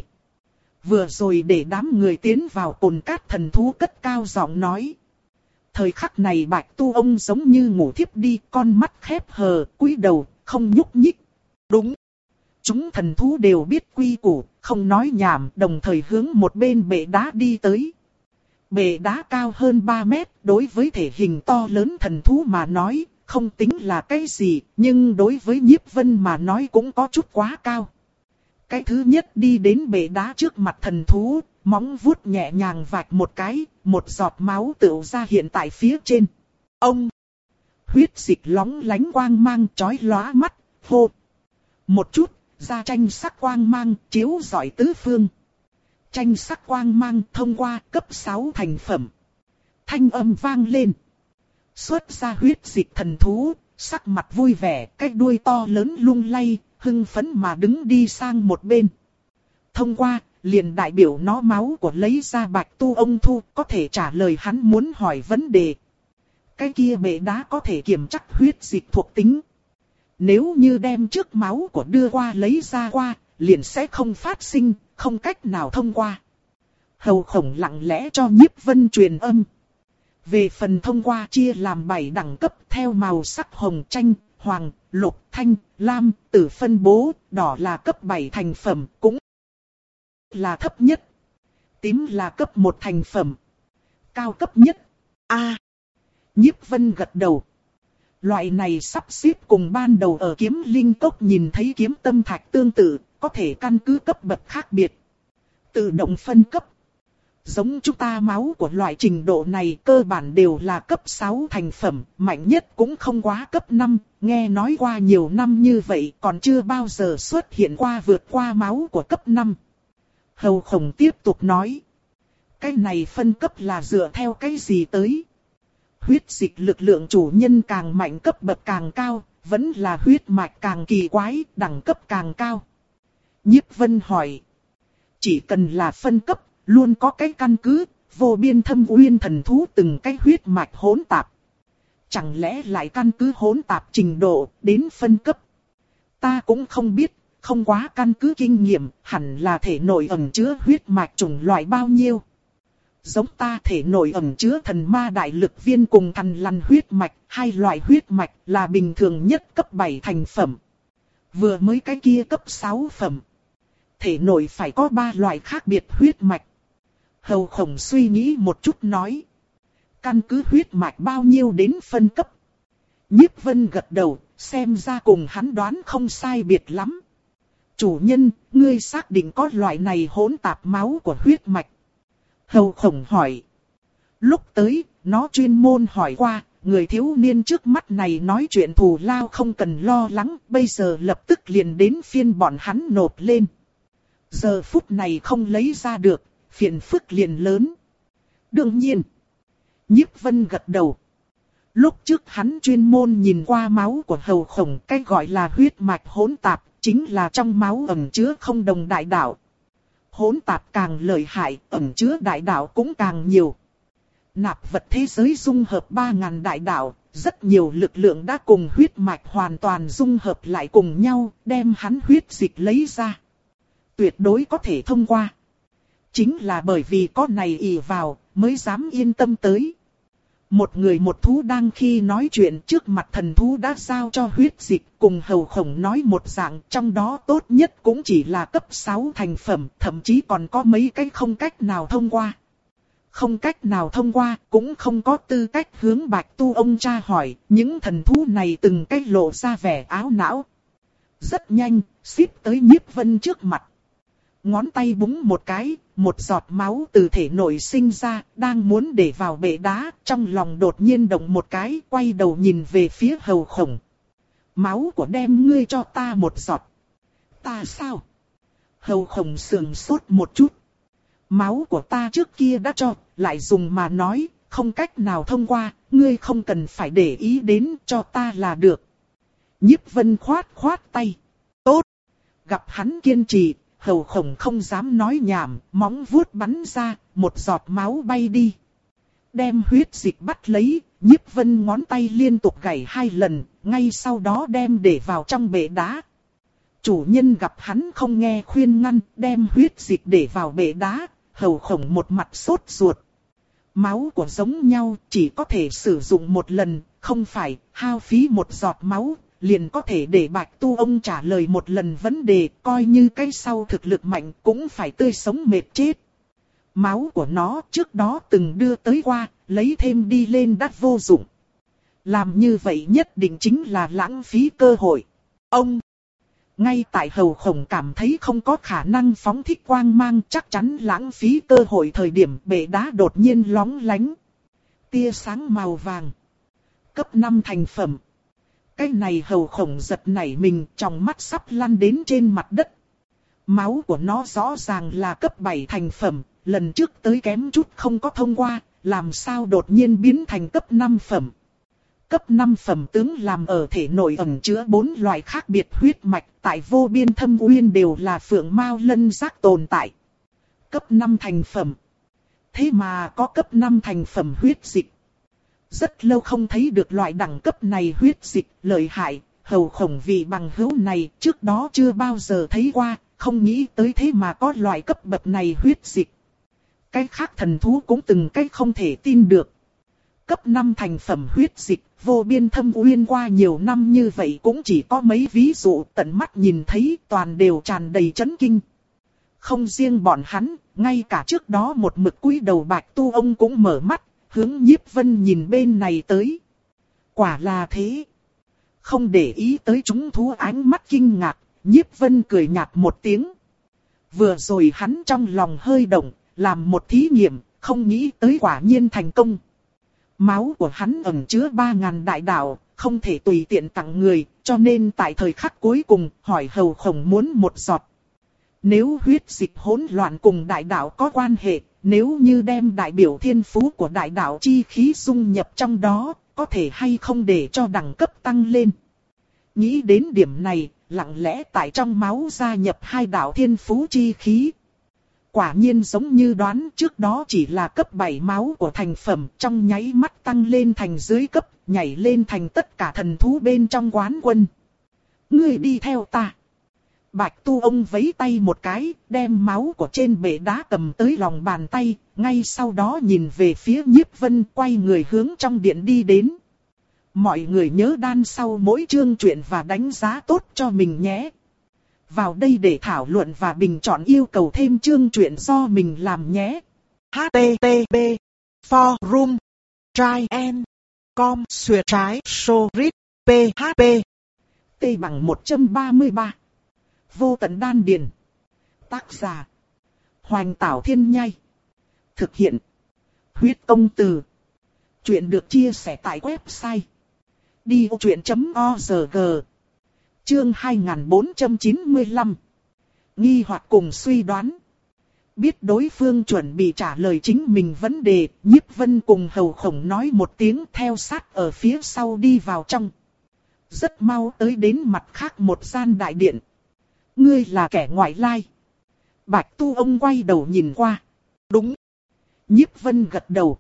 Vừa rồi để đám người tiến vào cồn cát thần thú cất cao giọng nói. Thời khắc này Bạch Tu ông giống như ngủ thiếp đi, con mắt khép hờ, cúi đầu, không nhúc nhích. Đúng. Chúng thần thú đều biết quy củ, không nói nhảm, đồng thời hướng một bên bệ đá đi tới. Bệ đá cao hơn ba mét, đối với thể hình to lớn thần thú mà nói, không tính là cái gì, nhưng đối với Nhiếp Vân mà nói cũng có chút quá cao. Cái thứ nhất đi đến bệ đá trước mặt thần thú, móng vuốt nhẹ nhàng vạch một cái, một giọt máu tựu ra hiện tại phía trên. Ông! Huyết dịch lóng lánh quang mang chói lóa mắt, hô! Một chút, ra tranh sắc quang mang chiếu rọi tứ phương. Tranh sắc quang mang thông qua cấp sáu thành phẩm. Thanh âm vang lên. Xuất ra huyết dịch thần thú, sắc mặt vui vẻ, cái đuôi to lớn lung lay, hưng phấn mà đứng đi sang một bên. Thông qua, liền đại biểu nó máu của lấy ra Bạch Tu ông thu, có thể trả lời hắn muốn hỏi vấn đề. Cái kia bệ đá có thể kiểm chắc huyết dịch thuộc tính. nếu như đem trước máu của đưa qua lấy ra qua, liền sẽ không phát sinh, không cách nào thông qua. Hầu Khổng lặng lẽ cho Nhiếp Vân truyền âm. Về phần thông qua chia làm bảy đẳng cấp theo màu sắc hồng, chanh, hoàng, lục, thanh, lam, tử phân bố, đỏ là cấp bảy thành phẩm, cũng là thấp nhất. Tím là cấp một thành phẩm, cao cấp nhất. A. À, Nhiếp Vân gật đầu. Loại này sắp xếp cùng ban đầu ở Kiếm Linh Cốc nhìn thấy kiếm tâm thạch tương tự, có thể căn cứ cấp bậc khác biệt, tự động phân cấp. Giống chúng ta máu của loại trình độ này cơ bản đều là cấp sáu thành phẩm, mạnh nhất cũng không quá cấp năm, nghe nói qua nhiều năm như vậy còn chưa bao giờ xuất hiện qua vượt qua máu của cấp năm. Hầu Khổng tiếp tục nói. Cái này phân cấp là dựa theo cái gì tới? Huyết dịch lực lượng chủ nhân càng mạnh cấp bậc càng cao, vẫn là huyết mạch càng kỳ quái, đẳng cấp càng cao. Nhiếp Vân hỏi. Chỉ cần là phân cấp, luôn có cái căn cứ, vô biên thâm uyên thần thú từng cái huyết mạch hỗn tạp. Chẳng lẽ lại căn cứ hỗn tạp trình độ, đến phân cấp? Ta cũng không biết, không quá căn cứ kinh nghiệm, hẳn là thể nội ẩn chứa huyết mạch chủng loại bao nhiêu. Giống ta thể nội ẩn chứa thần ma đại lực viên cùng thần lằn huyết mạch, hai loại huyết mạch là bình thường nhất cấp bảy thành phẩm. Vừa mới cái kia cấp sáu phẩm. Thể nội phải có ba loại khác biệt huyết mạch. Hầu Khổng suy nghĩ một chút nói. Căn cứ huyết mạch bao nhiêu đến phân cấp. Nhiếp Vân gật đầu, xem ra cùng hắn đoán không sai biệt lắm. Chủ nhân, ngươi xác định có loại này hỗn tạp máu của huyết mạch. Hầu Khổng hỏi. Lúc tới, nó chuyên môn hỏi qua, người thiếu niên trước mắt này nói chuyện thù lao không cần lo lắng, bây giờ lập tức liền đến phiên bọn hắn nộp lên. Giờ phút này không lấy ra được, phiền phức liền lớn. Đương nhiên. Nhiếp Vân gật đầu. Lúc trước hắn chuyên môn nhìn qua máu của Hầu Khổng, cái gọi là huyết mạch hỗn tạp, chính là trong máu ẩn chứa không đồng đại đạo. Hỗn tạp càng lợi hại, ẩn chứa đại đạo cũng càng nhiều. Nạp vật thế giới dung hợp ba ngàn đại đạo, rất nhiều lực lượng đã cùng huyết mạch hoàn toàn dung hợp lại cùng nhau, đem hắn huyết dịch lấy ra. Tuyệt đối có thể thông qua. Chính là bởi vì có này ỷ vào, mới dám yên tâm tới. Một người một thú đang khi nói chuyện trước mặt thần thú đã giao cho huyết dịch, cùng Hầu Khổng nói một dạng, trong đó tốt nhất cũng chỉ là cấp sáu thành phẩm, thậm chí còn có mấy cái không cách nào thông qua. Không cách nào thông qua, cũng không có tư cách hướng Bạch Tu ông tra hỏi, những thần thú này từng cái lộ ra vẻ áo não. Rất nhanh, xếp tới Nhiếp Vân trước mặt. Ngón tay búng một cái, một giọt máu từ thể nội sinh ra, đang muốn để vào bể đá, trong lòng đột nhiên động một cái, quay đầu nhìn về phía Hầu Khổng. Máu của đem ngươi cho ta một giọt. Ta sao? Hầu Khổng sườn sốt một chút. Máu của ta trước kia đã cho, lại dùng mà nói, không cách nào thông qua, ngươi không cần phải để ý đến, cho ta là được. Nhiếp Vân khoát khoát tay. Tốt. Gặp hắn kiên trì. Hầu Khổng không dám nói nhảm, móng vuốt bắn ra, một giọt máu bay đi. Đem huyết dịch bắt lấy, Nhiếp Vân ngón tay liên tục gảy hai lần, ngay sau đó đem để vào trong bể đá. Chủ nhân gặp hắn không nghe khuyên ngăn, đem huyết dịch để vào bể đá, Hầu Khổng một mặt sốt ruột. Máu của giống nhau, chỉ có thể sử dụng một lần, không phải hao phí một giọt máu. Liền có thể để Bạch Tu ông trả lời một lần vấn đề, coi như cái sau thực lực mạnh cũng phải tươi sống mệt chết. Máu của nó trước đó từng đưa tới qua, lấy thêm đi lên đắt vô dụng. Làm như vậy nhất định chính là lãng phí cơ hội. Ông! Ngay tại Hầu Khổng cảm thấy không có khả năng phóng thích quang mang, chắc chắn lãng phí cơ hội thời điểm bể đá đột nhiên lóng lánh. Tia sáng màu vàng. Cấp năm thành phẩm. Cái này Hầu Khổng giật nảy mình, trong mắt sắp lăn đến trên mặt đất. Máu của nó rõ ràng là cấp bảy thành phẩm, lần trước tới kém chút không có thông qua, làm sao đột nhiên biến thành cấp năm phẩm. Cấp năm phẩm tướng làm ở thể nội ẩn chứa bốn loại khác biệt huyết mạch, tại vô biên thâm uyên đều là phượng mao lân giác tồn tại. Cấp năm thành phẩm. Thế mà có cấp năm thành phẩm huyết dịch. Rất lâu không thấy được loại đẳng cấp này huyết dịch, lợi hại, Hầu Khổng vị bằng hữu này trước đó chưa bao giờ thấy qua, không nghĩ tới thế mà có loại cấp bậc này huyết dịch. Cái khác thần thú cũng từng cái không thể tin được. Cấp năm thành phẩm huyết dịch, vô biên thâm uyên qua nhiều năm như vậy cũng chỉ có mấy ví dụ tận mắt nhìn thấy toàn đều tràn đầy chấn kinh. Không riêng bọn hắn, ngay cả trước đó một mực cúi đầu Bạch Tu ông cũng mở mắt, hướng Nhiếp Vân nhìn bên này tới. Quả là thế. Không để ý tới chúng thú ánh mắt kinh ngạc, Nhiếp Vân cười nhạt một tiếng. Vừa rồi hắn trong lòng hơi động, làm một thí nghiệm, không nghĩ tới quả nhiên thành công. Máu của hắn ẩn chứa ba ngàn đại đạo, không thể tùy tiện tặng người, cho nên tại thời khắc cuối cùng, hỏi Hầu Khổng muốn một giọt. Nếu huyết dịch hỗn loạn cùng đại đạo có quan hệ, nếu như đem đại biểu thiên phú của đại đạo chi khí dung nhập trong đó, có thể hay không để cho đẳng cấp tăng lên. Nghĩ đến điểm này, lặng lẽ tại trong máu gia nhập hai đạo thiên phú chi khí. Quả nhiên giống như đoán trước đó chỉ là cấp bảy máu của thành phẩm, trong nháy mắt tăng lên thành dưới cấp, nhảy lên thành tất cả thần thú bên trong quán quân. Ngươi đi theo ta. Bạch Tu ông vẫy tay một cái, đem máu của trên bể đá cầm tới lòng bàn tay, ngay sau đó nhìn về phía Nhiếp Vân, quay người hướng trong điện đi đến. Mọi người nhớ đan sau mỗi chương truyện và đánh giá tốt cho mình nhé. Vào đây để thảo luận và bình chọn yêu cầu thêm chương truyện do mình làm nhé. H T T P Forum Try and Com Xuyệt trái Sorit P H P T bằng một trăm ba mươi ba. Vô tận đan điền. Tác giả Hoành Tảo Thiên Nhai. Thực hiện Huyết Công Từ. Chuyện được chia sẻ tại website đi ô truyện chấm org. Chương hai nghìn bốn trăm chín mươi lăm. Nghi hoặc cùng suy đoán. Biết đối phương chuẩn bị trả lời chính mình vấn đề, Nhiếp Vân cùng Hầu Khổng nói một tiếng theo sát ở phía sau đi vào trong. Rất mau tới đến mặt khác một gian đại điện. Ngươi là kẻ ngoại lai. Bạch Tu ông quay đầu nhìn qua. Đúng. Nhiếp Vân gật đầu.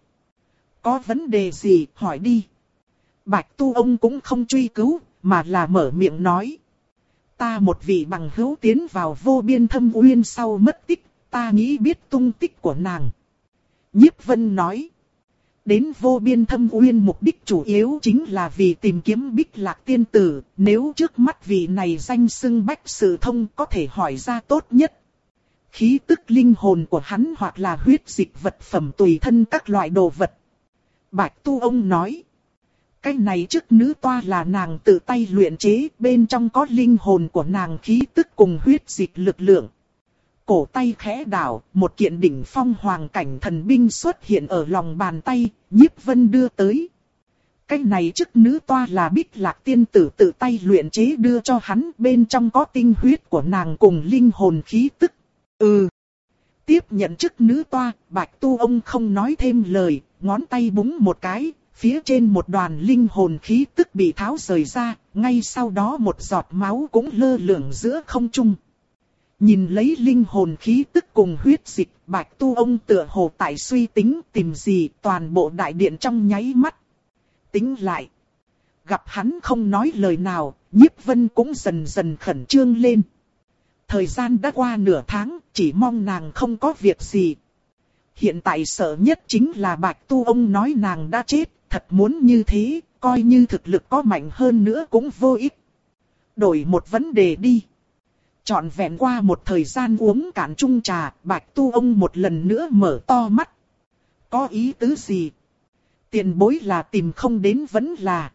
Có vấn đề gì hỏi đi. Bạch Tu ông cũng không truy cứu, mà là mở miệng nói. Ta một vị bằng hữu tiến vào vô biên thâm uyên sau mất tích, ta nghĩ biết tung tích của nàng. Nhiếp Vân nói. Đến vô biên thâm uyên mục đích chủ yếu chính là vì tìm kiếm Bích Lạc tiên tử, nếu trước mắt vị này danh xưng Bách Sự Thông có thể hỏi ra tốt nhất. Khí tức linh hồn của hắn hoặc là huyết dịch vật phẩm tùy thân các loại đồ vật. Bạch Tu ông nói. Cái này trước nữ toa là nàng tự tay luyện chế, bên trong có linh hồn của nàng khí tức cùng huyết dịch lực lượng. Cổ tay khẽ đảo, một kiện đỉnh phong hoàng cảnh thần binh xuất hiện ở lòng bàn tay, Nhiếp Vân đưa tới. Cái này trước nữ toa là Bích Lạc tiên tử tự tay luyện chế đưa cho hắn, bên trong có tinh huyết của nàng cùng linh hồn khí tức. Ừ. Tiếp nhận chức nữ toa, Bạch Tu ông không nói thêm lời, ngón tay búng một cái. Phía trên một đoàn linh hồn khí tức bị tháo rời ra, ngay sau đó một giọt máu cũng lơ lửng giữa không trung. Nhìn lấy linh hồn khí tức cùng huyết dịch, Bạch Tu ông tựa hồ tại suy tính tìm gì, toàn bộ đại điện trong nháy mắt. Tính lại. Gặp hắn không nói lời nào, Nhiếp Vân cũng dần dần khẩn trương lên. Thời gian đã qua nửa tháng, chỉ mong nàng không có việc gì. Hiện tại sợ nhất chính là Bạch Tu ông nói nàng đã chết. Thật muốn như thế, coi như thực lực có mạnh hơn nữa cũng vô ích. Đổi một vấn đề đi. Trọn vẹn qua một thời gian uống cạn chung trà, Bạch Tu ông một lần nữa mở to mắt. Có ý tứ gì? Tiền bối là tìm không đến vẫn là.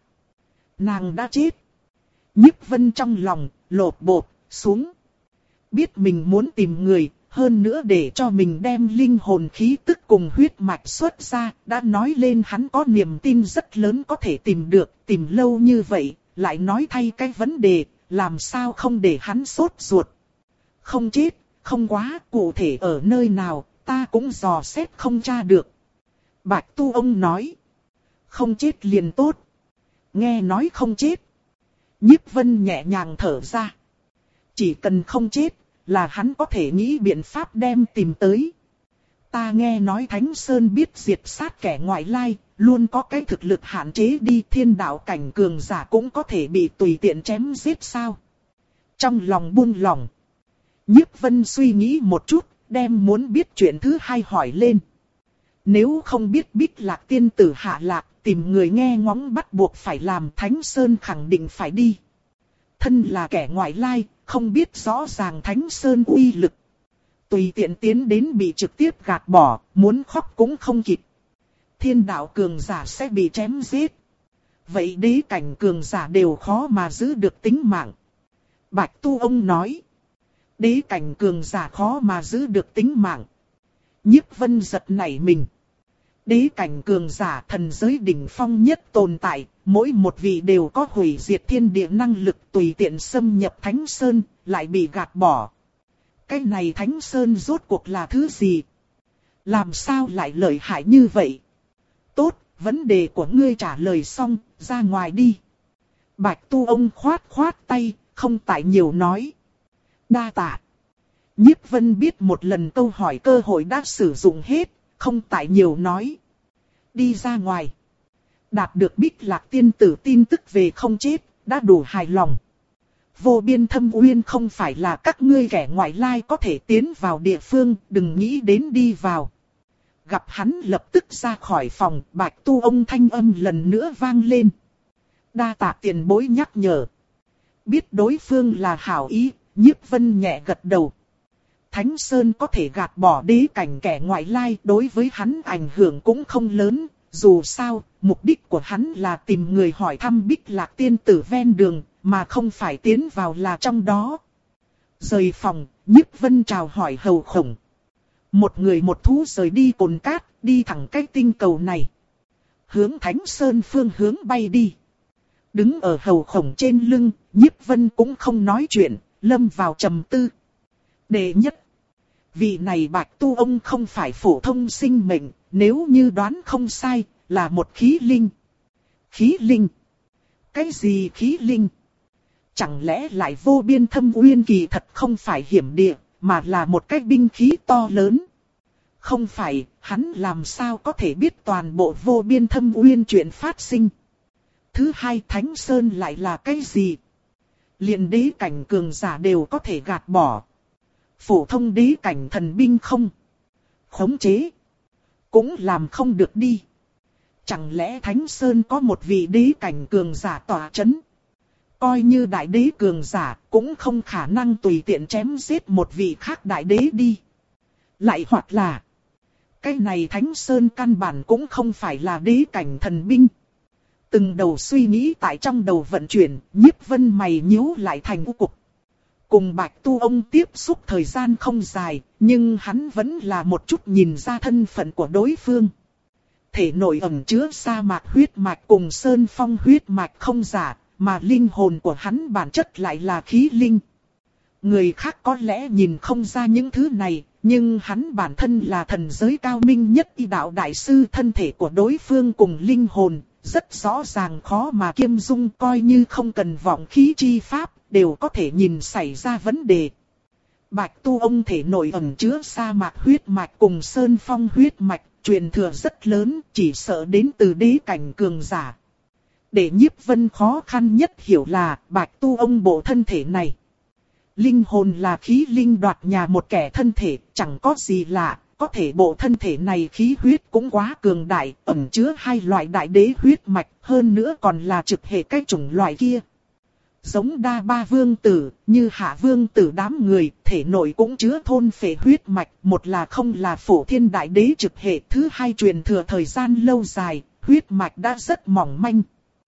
Nàng đã chết. Nhiếp Vân trong lòng, lột bột, xuống. Biết mình muốn tìm người. Hơn nữa để cho mình đem linh hồn khí tức cùng huyết mạch xuất ra, đã nói lên hắn có niềm tin rất lớn có thể tìm được, tìm lâu như vậy, lại nói thay cái vấn đề, làm sao không để hắn sốt ruột. Không chết, không quá, cụ thể ở nơi nào, ta cũng dò xét không tra được. Bạch Tu ông nói, không chết liền tốt. Nghe nói không chết. Nhiếp Vân nhẹ nhàng thở ra. Chỉ cần không chết, là hắn có thể nghĩ biện pháp đem tìm tới. Ta nghe nói Thánh Sơn biết diệt sát kẻ ngoại lai, luôn có cái thực lực hạn chế đi, thiên đạo cảnh cường giả cũng có thể bị tùy tiện chém giết sao? Trong lòng buông lỏng, Nhiếp Vân suy nghĩ một chút, đem muốn biết chuyện thứ hai hỏi lên. Nếu không biết Bích Lạc tiên tử hạ lạc, tìm người nghe ngóng bắt buộc phải làm, Thánh Sơn khẳng định phải đi. Thân là kẻ ngoại lai, không biết rõ ràng Thánh Sơn uy lực. Tùy tiện tiến đến bị trực tiếp gạt bỏ, muốn khóc cũng không kịp. Thiên đạo cường giả sẽ bị chém giết. Vậy đế cảnh cường giả đều khó mà giữ được tính mạng. Bạch Tu ông nói. Đế cảnh cường giả khó mà giữ được tính mạng. Nhiếp Vân giật nảy mình. Đế cảnh cường giả thần giới đỉnh phong nhất tồn tại, mỗi một vị đều có hủy diệt thiên địa năng lực, tùy tiện xâm nhập Thánh Sơn, lại bị gạt bỏ. Cái này Thánh Sơn rốt cuộc là thứ gì? Làm sao lại lợi hại như vậy? Tốt, vấn đề của ngươi trả lời xong, ra ngoài đi. Bạch Tu ông khoát khoát tay, không tại nhiều nói. Đa tạ. Nhiếp Vân biết một lần câu hỏi cơ hội đã sử dụng hết, không tại nhiều nói. Đi ra ngoài. Đạt được Bích Lạc tiên tử tin tức về không chết, đã đủ hài lòng. Vô biên thâm uyên không phải là các ngươi kẻ ngoại lai có thể tiến vào địa phương, đừng nghĩ đến đi vào. Gặp hắn lập tức ra khỏi phòng, Bạch Tu ông thanh âm lần nữa vang lên. Đa tạ tiền bối nhắc nhở. Biết đối phương là hảo ý, Nhiếp Vân nhẹ gật đầu. Thánh Sơn có thể gạt bỏ đế cảnh kẻ ngoại lai, đối với hắn ảnh hưởng cũng không lớn. Dù sao, mục đích của hắn là tìm người hỏi thăm Bích Lạc tiên tử ven đường, mà không phải tiến vào là trong đó. Rời phòng, Nhiếp Vân chào hỏi Hầu Khổng. Một người một thú rời đi cồn cát, đi thẳng cái tinh cầu này. Hướng Thánh Sơn phương hướng bay đi. Đứng ở Hầu Khổng trên lưng, Nhiếp Vân cũng không nói chuyện, lâm vào trầm tư. Đệ nhất, vị này Bạch Tu ông không phải phổ thông sinh mệnh, nếu như đoán không sai, là một khí linh. Khí linh? Cái gì khí linh? Chẳng lẽ lại vô biên thâm uyên kỳ thật không phải hiểm địa, mà là một cái binh khí to lớn? Không phải, hắn làm sao có thể biết toàn bộ vô biên thâm uyên chuyện phát sinh? Thứ hai, Thánh Sơn lại là cái gì? Liền đế cảnh cường giả đều có thể gạt bỏ. Phổ thông đế cảnh thần binh không khống chế, cũng làm không được đi. Chẳng lẽ Thánh Sơn có một vị đế cảnh cường giả tỏa chấn? Coi như đại đế cường giả cũng không khả năng tùy tiện chém giết một vị khác đại đế đi. Lại hoặc là, cái này Thánh Sơn căn bản cũng không phải là đế cảnh thần binh. Từng đầu suy nghĩ tại trong đầu vận chuyển, Nhiếp Vân mày nhíu lại thành u cục. Cùng Bạch Tu ông tiếp xúc thời gian không dài, nhưng hắn vẫn là một chút nhìn ra thân phận của đối phương. Thể nội ẩn chứa sa mạc huyết mạch cùng sơn phong huyết mạch không giả, mà linh hồn của hắn bản chất lại là khí linh. Người khác có lẽ nhìn không ra những thứ này, nhưng hắn bản thân là thần giới cao minh nhất y đạo đại sư, thân thể của đối phương cùng linh hồn, rất rõ ràng khó mà kiêm dung, coi như không cần vọng khí chi pháp, đều có thể nhìn xảy ra vấn đề. Bạch Tu ông thể nội ẩn chứa sa mạc huyết mạch cùng sơn phong huyết mạch, truyền thừa rất lớn, chỉ sợ đến từ đế cảnh cường giả. Để Nhiếp Vân khó khăn nhất hiểu là Bạch Tu ông bộ thân thể này. Linh hồn là khí linh đoạt nhà một kẻ thân thể, chẳng có gì lạ, có thể bộ thân thể này khí huyết cũng quá cường đại, ẩn chứa hai loại đại đế huyết mạch, hơn nữa còn là trực hệ cái chủng loại kia. Giống đa ba vương tử, như hạ vương tử đám người, thể nội cũng chứa thôn phệ huyết mạch, một là không là phổ thiên đại đế trực hệ, thứ hai truyền thừa thời gian lâu dài, huyết mạch đã rất mỏng manh.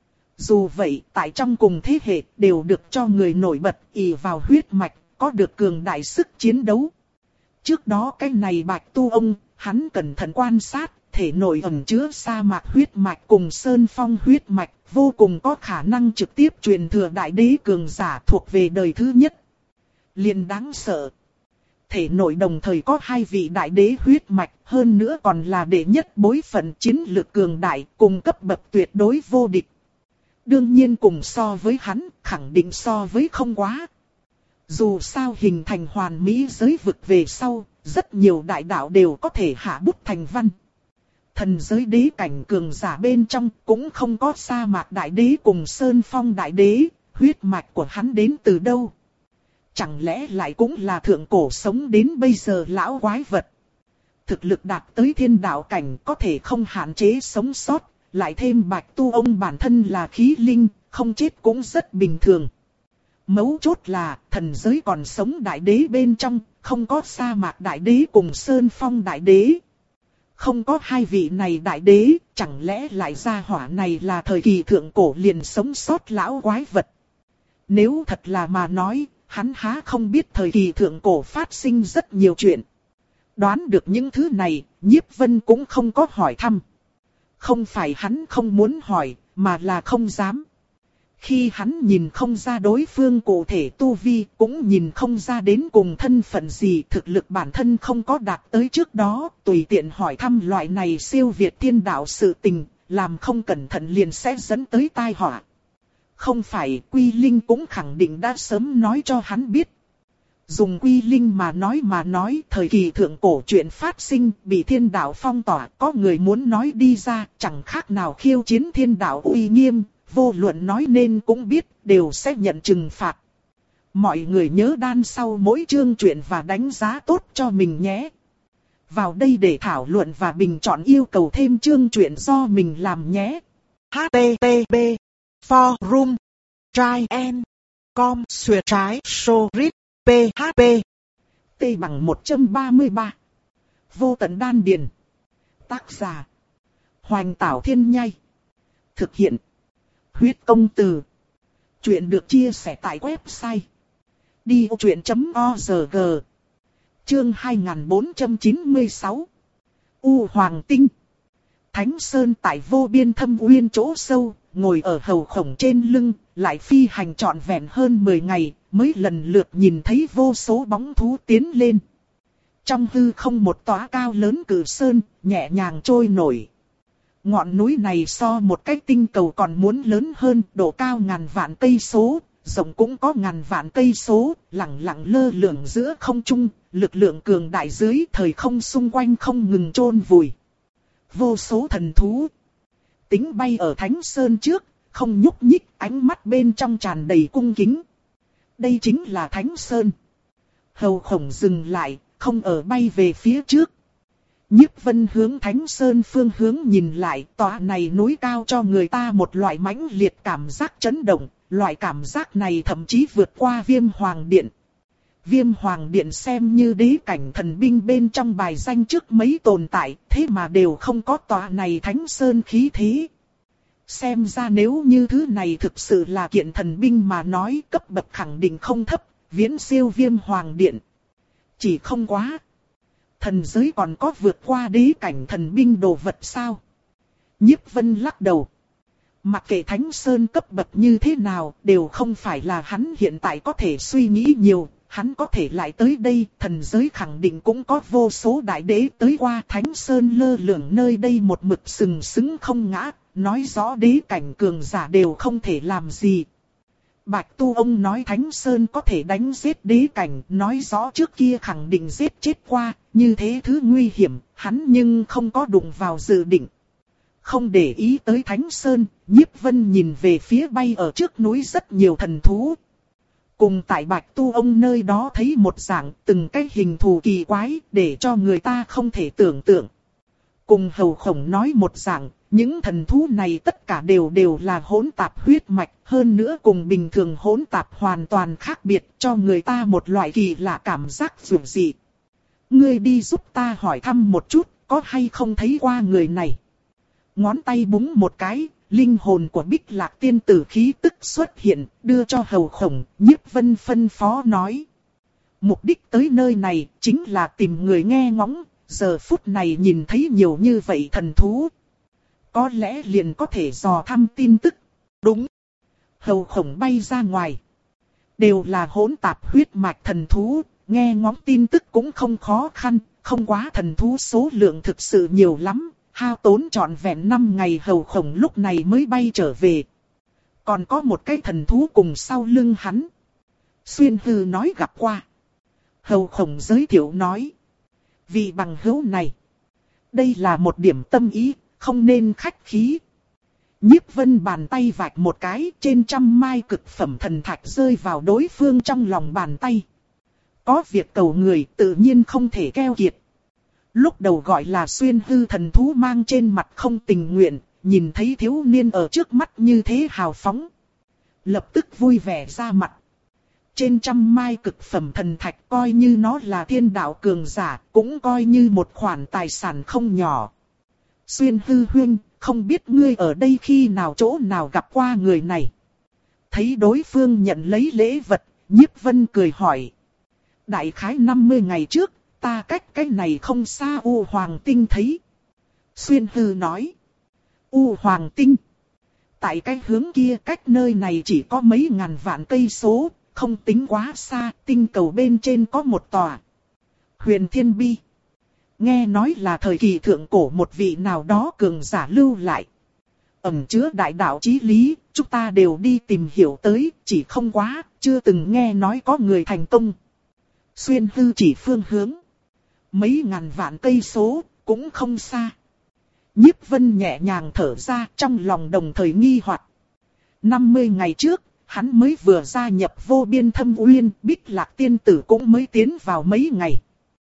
Dù vậy, tại trong cùng thế hệ, đều được cho người nổi bật, ỷ vào huyết mạch, có được cường đại sức chiến đấu. Trước đó cái này Bạch Tu ông, hắn cẩn thận quan sát, thể nội ẩn chứa sa mạc huyết mạch cùng sơn phong huyết mạch, vô cùng có khả năng trực tiếp truyền thừa đại đế cường giả thuộc về đời thứ nhất. Liền đáng sợ. Thể nội đồng thời có hai vị đại đế huyết mạch, hơn nữa còn là đệ nhất bối phận chiến lược cường đại, cùng cấp bậc tuyệt đối vô địch. Đương nhiên cùng so với hắn, khẳng định so với không quá. Dù sao hình thành hoàn mỹ giới vực về sau, rất nhiều đại đạo đều có thể hạ bút thành văn. Thần giới đế cảnh cường giả bên trong cũng không có sa mạc đại đế cùng sơn phong đại đế, huyết mạch của hắn đến từ đâu? Chẳng lẽ lại cũng là thượng cổ sống đến bây giờ lão quái vật? Thực lực đạt tới thiên đạo cảnh có thể không hạn chế sống sót, lại thêm Bạch Tu ông bản thân là khí linh, không chết cũng rất bình thường. Mấu chốt là thần giới còn sống đại đế bên trong, không có sa mạc đại đế cùng sơn phong đại đế. Không có hai vị này đại đế, chẳng lẽ lại gia hỏa này là thời kỳ thượng cổ liền sống sót lão quái vật? Nếu thật là mà nói, hắn há không biết thời kỳ thượng cổ phát sinh rất nhiều chuyện. Đoán được những thứ này, Nhiếp Vân cũng không có hỏi thăm. Không phải hắn không muốn hỏi, mà là không dám. Khi hắn nhìn không ra đối phương cụ thể tu vi, cũng nhìn không ra đến cùng thân phận gì, thực lực bản thân không có đạt tới trước đó, tùy tiện hỏi thăm loại này siêu việt thiên đạo sự tình, làm không cẩn thận liền sẽ dẫn tới tai họa. Không phải, Quy Linh cũng khẳng định đã sớm nói cho hắn biết. Dùng Quy Linh mà nói mà nói, thời kỳ thượng cổ chuyện phát sinh, bị thiên đạo phong tỏa, có người muốn nói đi ra, chẳng khác nào khiêu chiến thiên đạo uy nghiêm, vô luận nói nên cũng biết, đều sẽ nhận trừng phạt. Mọi người nhớ đan sau mỗi chương truyện và đánh giá tốt cho mình nhé. Vào đây để thảo luận và bình chọn yêu cầu thêm chương truyện do mình làm nhé. H T T P Forum Try and Com Xuyệt trái Sorit P H P T bằng một trăm ba mươi ba. Vô tận đan điền. Tác giả Hoành Tảo Thiên Nhai. Thực hiện Huyết Công Từ. Chuyện được chia sẻ tại website đi ô chuyện chấm org. Chương hai nghìn bốn trăm chín mươi sáu. U Hoàng Tinh. Thánh Sơn tại vô biên thâm uyên chỗ sâu, ngồi ở hầu khổng trên lưng, lại phi hành trọn vẹn hơn mười ngày, mới lần lượt nhìn thấy vô số bóng thú tiến lên. Trong hư không một tòa cao lớn cử sơn, nhẹ nhàng trôi nổi. Ngọn núi này so một cái tinh cầu còn muốn lớn hơn, độ cao ngàn vạn cây số, rộng cũng có ngàn vạn cây số, lẳng lặng lơ lửng giữa không trung, lực lượng cường đại dưới thời không xung quanh không ngừng chôn vùi. Vô số thần thú tính bay ở Thánh Sơn trước, không nhúc nhích, ánh mắt bên trong tràn đầy cung kính. Đây chính là Thánh Sơn. Hầu khổng dừng lại, không ở bay về phía trước. Nhiếp Vân hướng Thánh Sơn phương hướng nhìn lại, tòa này núi cao cho người ta một loại mãnh liệt cảm giác chấn động, loại cảm giác này thậm chí vượt qua Viêm Hoàng Điện. Viêm Hoàng Điện xem như đế cảnh thần binh bên trong bài danh trước mấy tồn tại, thế mà đều không có tòa này Thánh Sơn khí thế. Xem ra nếu như thứ này thực sự là kiện thần binh mà nói, cấp bậc khẳng định không thấp, viễn siêu Viêm Hoàng Điện. Chỉ không quá. Thần giới còn có vượt qua đế cảnh thần binh đồ vật sao? Nhiếp Vân lắc đầu. Mặc kệ Thánh Sơn cấp bậc như thế nào, đều không phải là hắn hiện tại có thể suy nghĩ nhiều. Hắn có thể lại tới đây, thần giới khẳng định cũng có vô số đại đế tới qua. Thánh Sơn lơ lửng nơi đây một mực sừng sững không ngã, nói rõ đế cảnh cường giả đều không thể làm gì. Bạch Tu ông nói Thánh Sơn có thể đánh giết đế cảnh, nói rõ trước kia khẳng định giết chết qua, như thế thứ nguy hiểm, hắn nhưng không có đụng vào dự định. Không để ý tới Thánh Sơn, Nhiếp Vân nhìn về phía bay ở trước núi rất nhiều thần thú. Cùng tại Bạch Tu ông nơi đó thấy một dạng từng cái hình thù kỳ quái để cho người ta không thể tưởng tượng. Cùng hầu khổng nói một dạng, những thần thú này tất cả đều đều là hỗn tạp huyết mạch, hơn nữa cùng bình thường hỗn tạp hoàn toàn khác biệt, cho người ta một loại kỳ lạ cảm giác dữ dị. Ngươi đi giúp ta hỏi thăm một chút, có hay không thấy qua người này? Ngón tay búng một cái, linh hồn của Bích Lạc tiên tử khí tức xuất hiện, đưa cho hầu khổng. Nhiếp Vân phân phó nói. Mục đích tới nơi này chính là tìm người nghe ngóng, giờ phút này nhìn thấy nhiều như vậy thần thú. Có lẽ liền có thể dò thăm tin tức. Đúng. Hầu khổng bay ra ngoài. Đều là hỗn tạp huyết mạch thần thú, nghe ngóng tin tức cũng không khó khăn, không quá thần thú số lượng thực sự nhiều lắm. Hao tốn trọn vẹn năm ngày hầu khổng lúc này mới bay trở về. Còn có một cái thần thú cùng sau lưng hắn. Xuyên Hư nói gặp qua. Hầu khổng giới thiệu nói. Vị bằng hữu này. Đây là một điểm tâm ý, không nên khách khí. Nhiếp Vân bàn tay vạch một cái, trên trăm mai cực phẩm thần thạch rơi vào đối phương trong lòng bàn tay. Có việc cầu người tự nhiên không thể keo kiệt. Lúc đầu gọi là xuyên hư thần thú mang trên mặt không tình nguyện, nhìn thấy thiếu niên ở trước mắt như thế hào phóng. Lập tức vui vẻ ra mặt. Trên trăm mai cực phẩm thần thạch coi như nó là thiên đạo cường giả, cũng coi như một khoản tài sản không nhỏ. Xuyên hư huynh, không biết ngươi ở đây khi nào chỗ nào gặp qua người này. Thấy đối phương nhận lấy lễ vật, Nhiếp Vân cười hỏi. Đại khái năm mươi ngày trước, ta cách cái này không xa U Hoàng Tinh thấy. Xuyên hư nói. U Hoàng Tinh. Tại cái hướng kia cách nơi này chỉ có mấy ngàn vạn cây số, không tính quá xa, tinh cầu bên trên có một tòa. Huyền Thiên Bi. Nghe nói là thời kỳ thượng cổ một vị nào đó cường giả lưu lại. Ẩn chứa đại đạo chí lý, chúng ta đều đi tìm hiểu tới, chỉ không quá, chưa từng nghe nói có người thành công. Xuyên hư chỉ phương hướng. Mấy ngàn vạn cây số, cũng không xa. Nhiếp Vân nhẹ nhàng thở ra, trong lòng đồng thời nghi hoặc. năm mươi ngày trước, hắn mới vừa gia nhập vô biên thâm uyên, Bích Lạc tiên tử cũng mới tiến vào mấy ngày.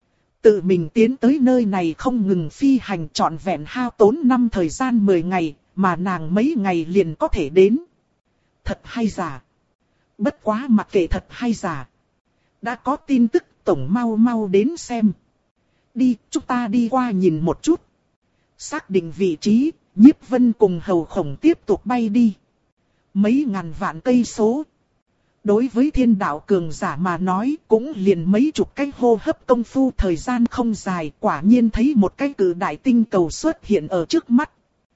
Tự mình tiến tới nơi này không ngừng phi hành trọn vẹn hao tốn năm thời gian mười ngày, mà nàng mấy ngày liền có thể đến. Thật hay giả? Bất quá mặc kệ thật hay giả. Đã có tin tức, tổng mau mau đến xem. Đi, chúng ta đi qua nhìn một chút. Xác định vị trí, Nhiếp Vân cùng Hầu Khổng tiếp tục bay đi. Mấy ngàn vạn cây số. Đối với thiên đạo cường giả mà nói cũng liền mấy chục cái hô hấp công phu, thời gian không dài, quả nhiên thấy một cái cự đại tinh cầu xuất hiện ở trước mắt.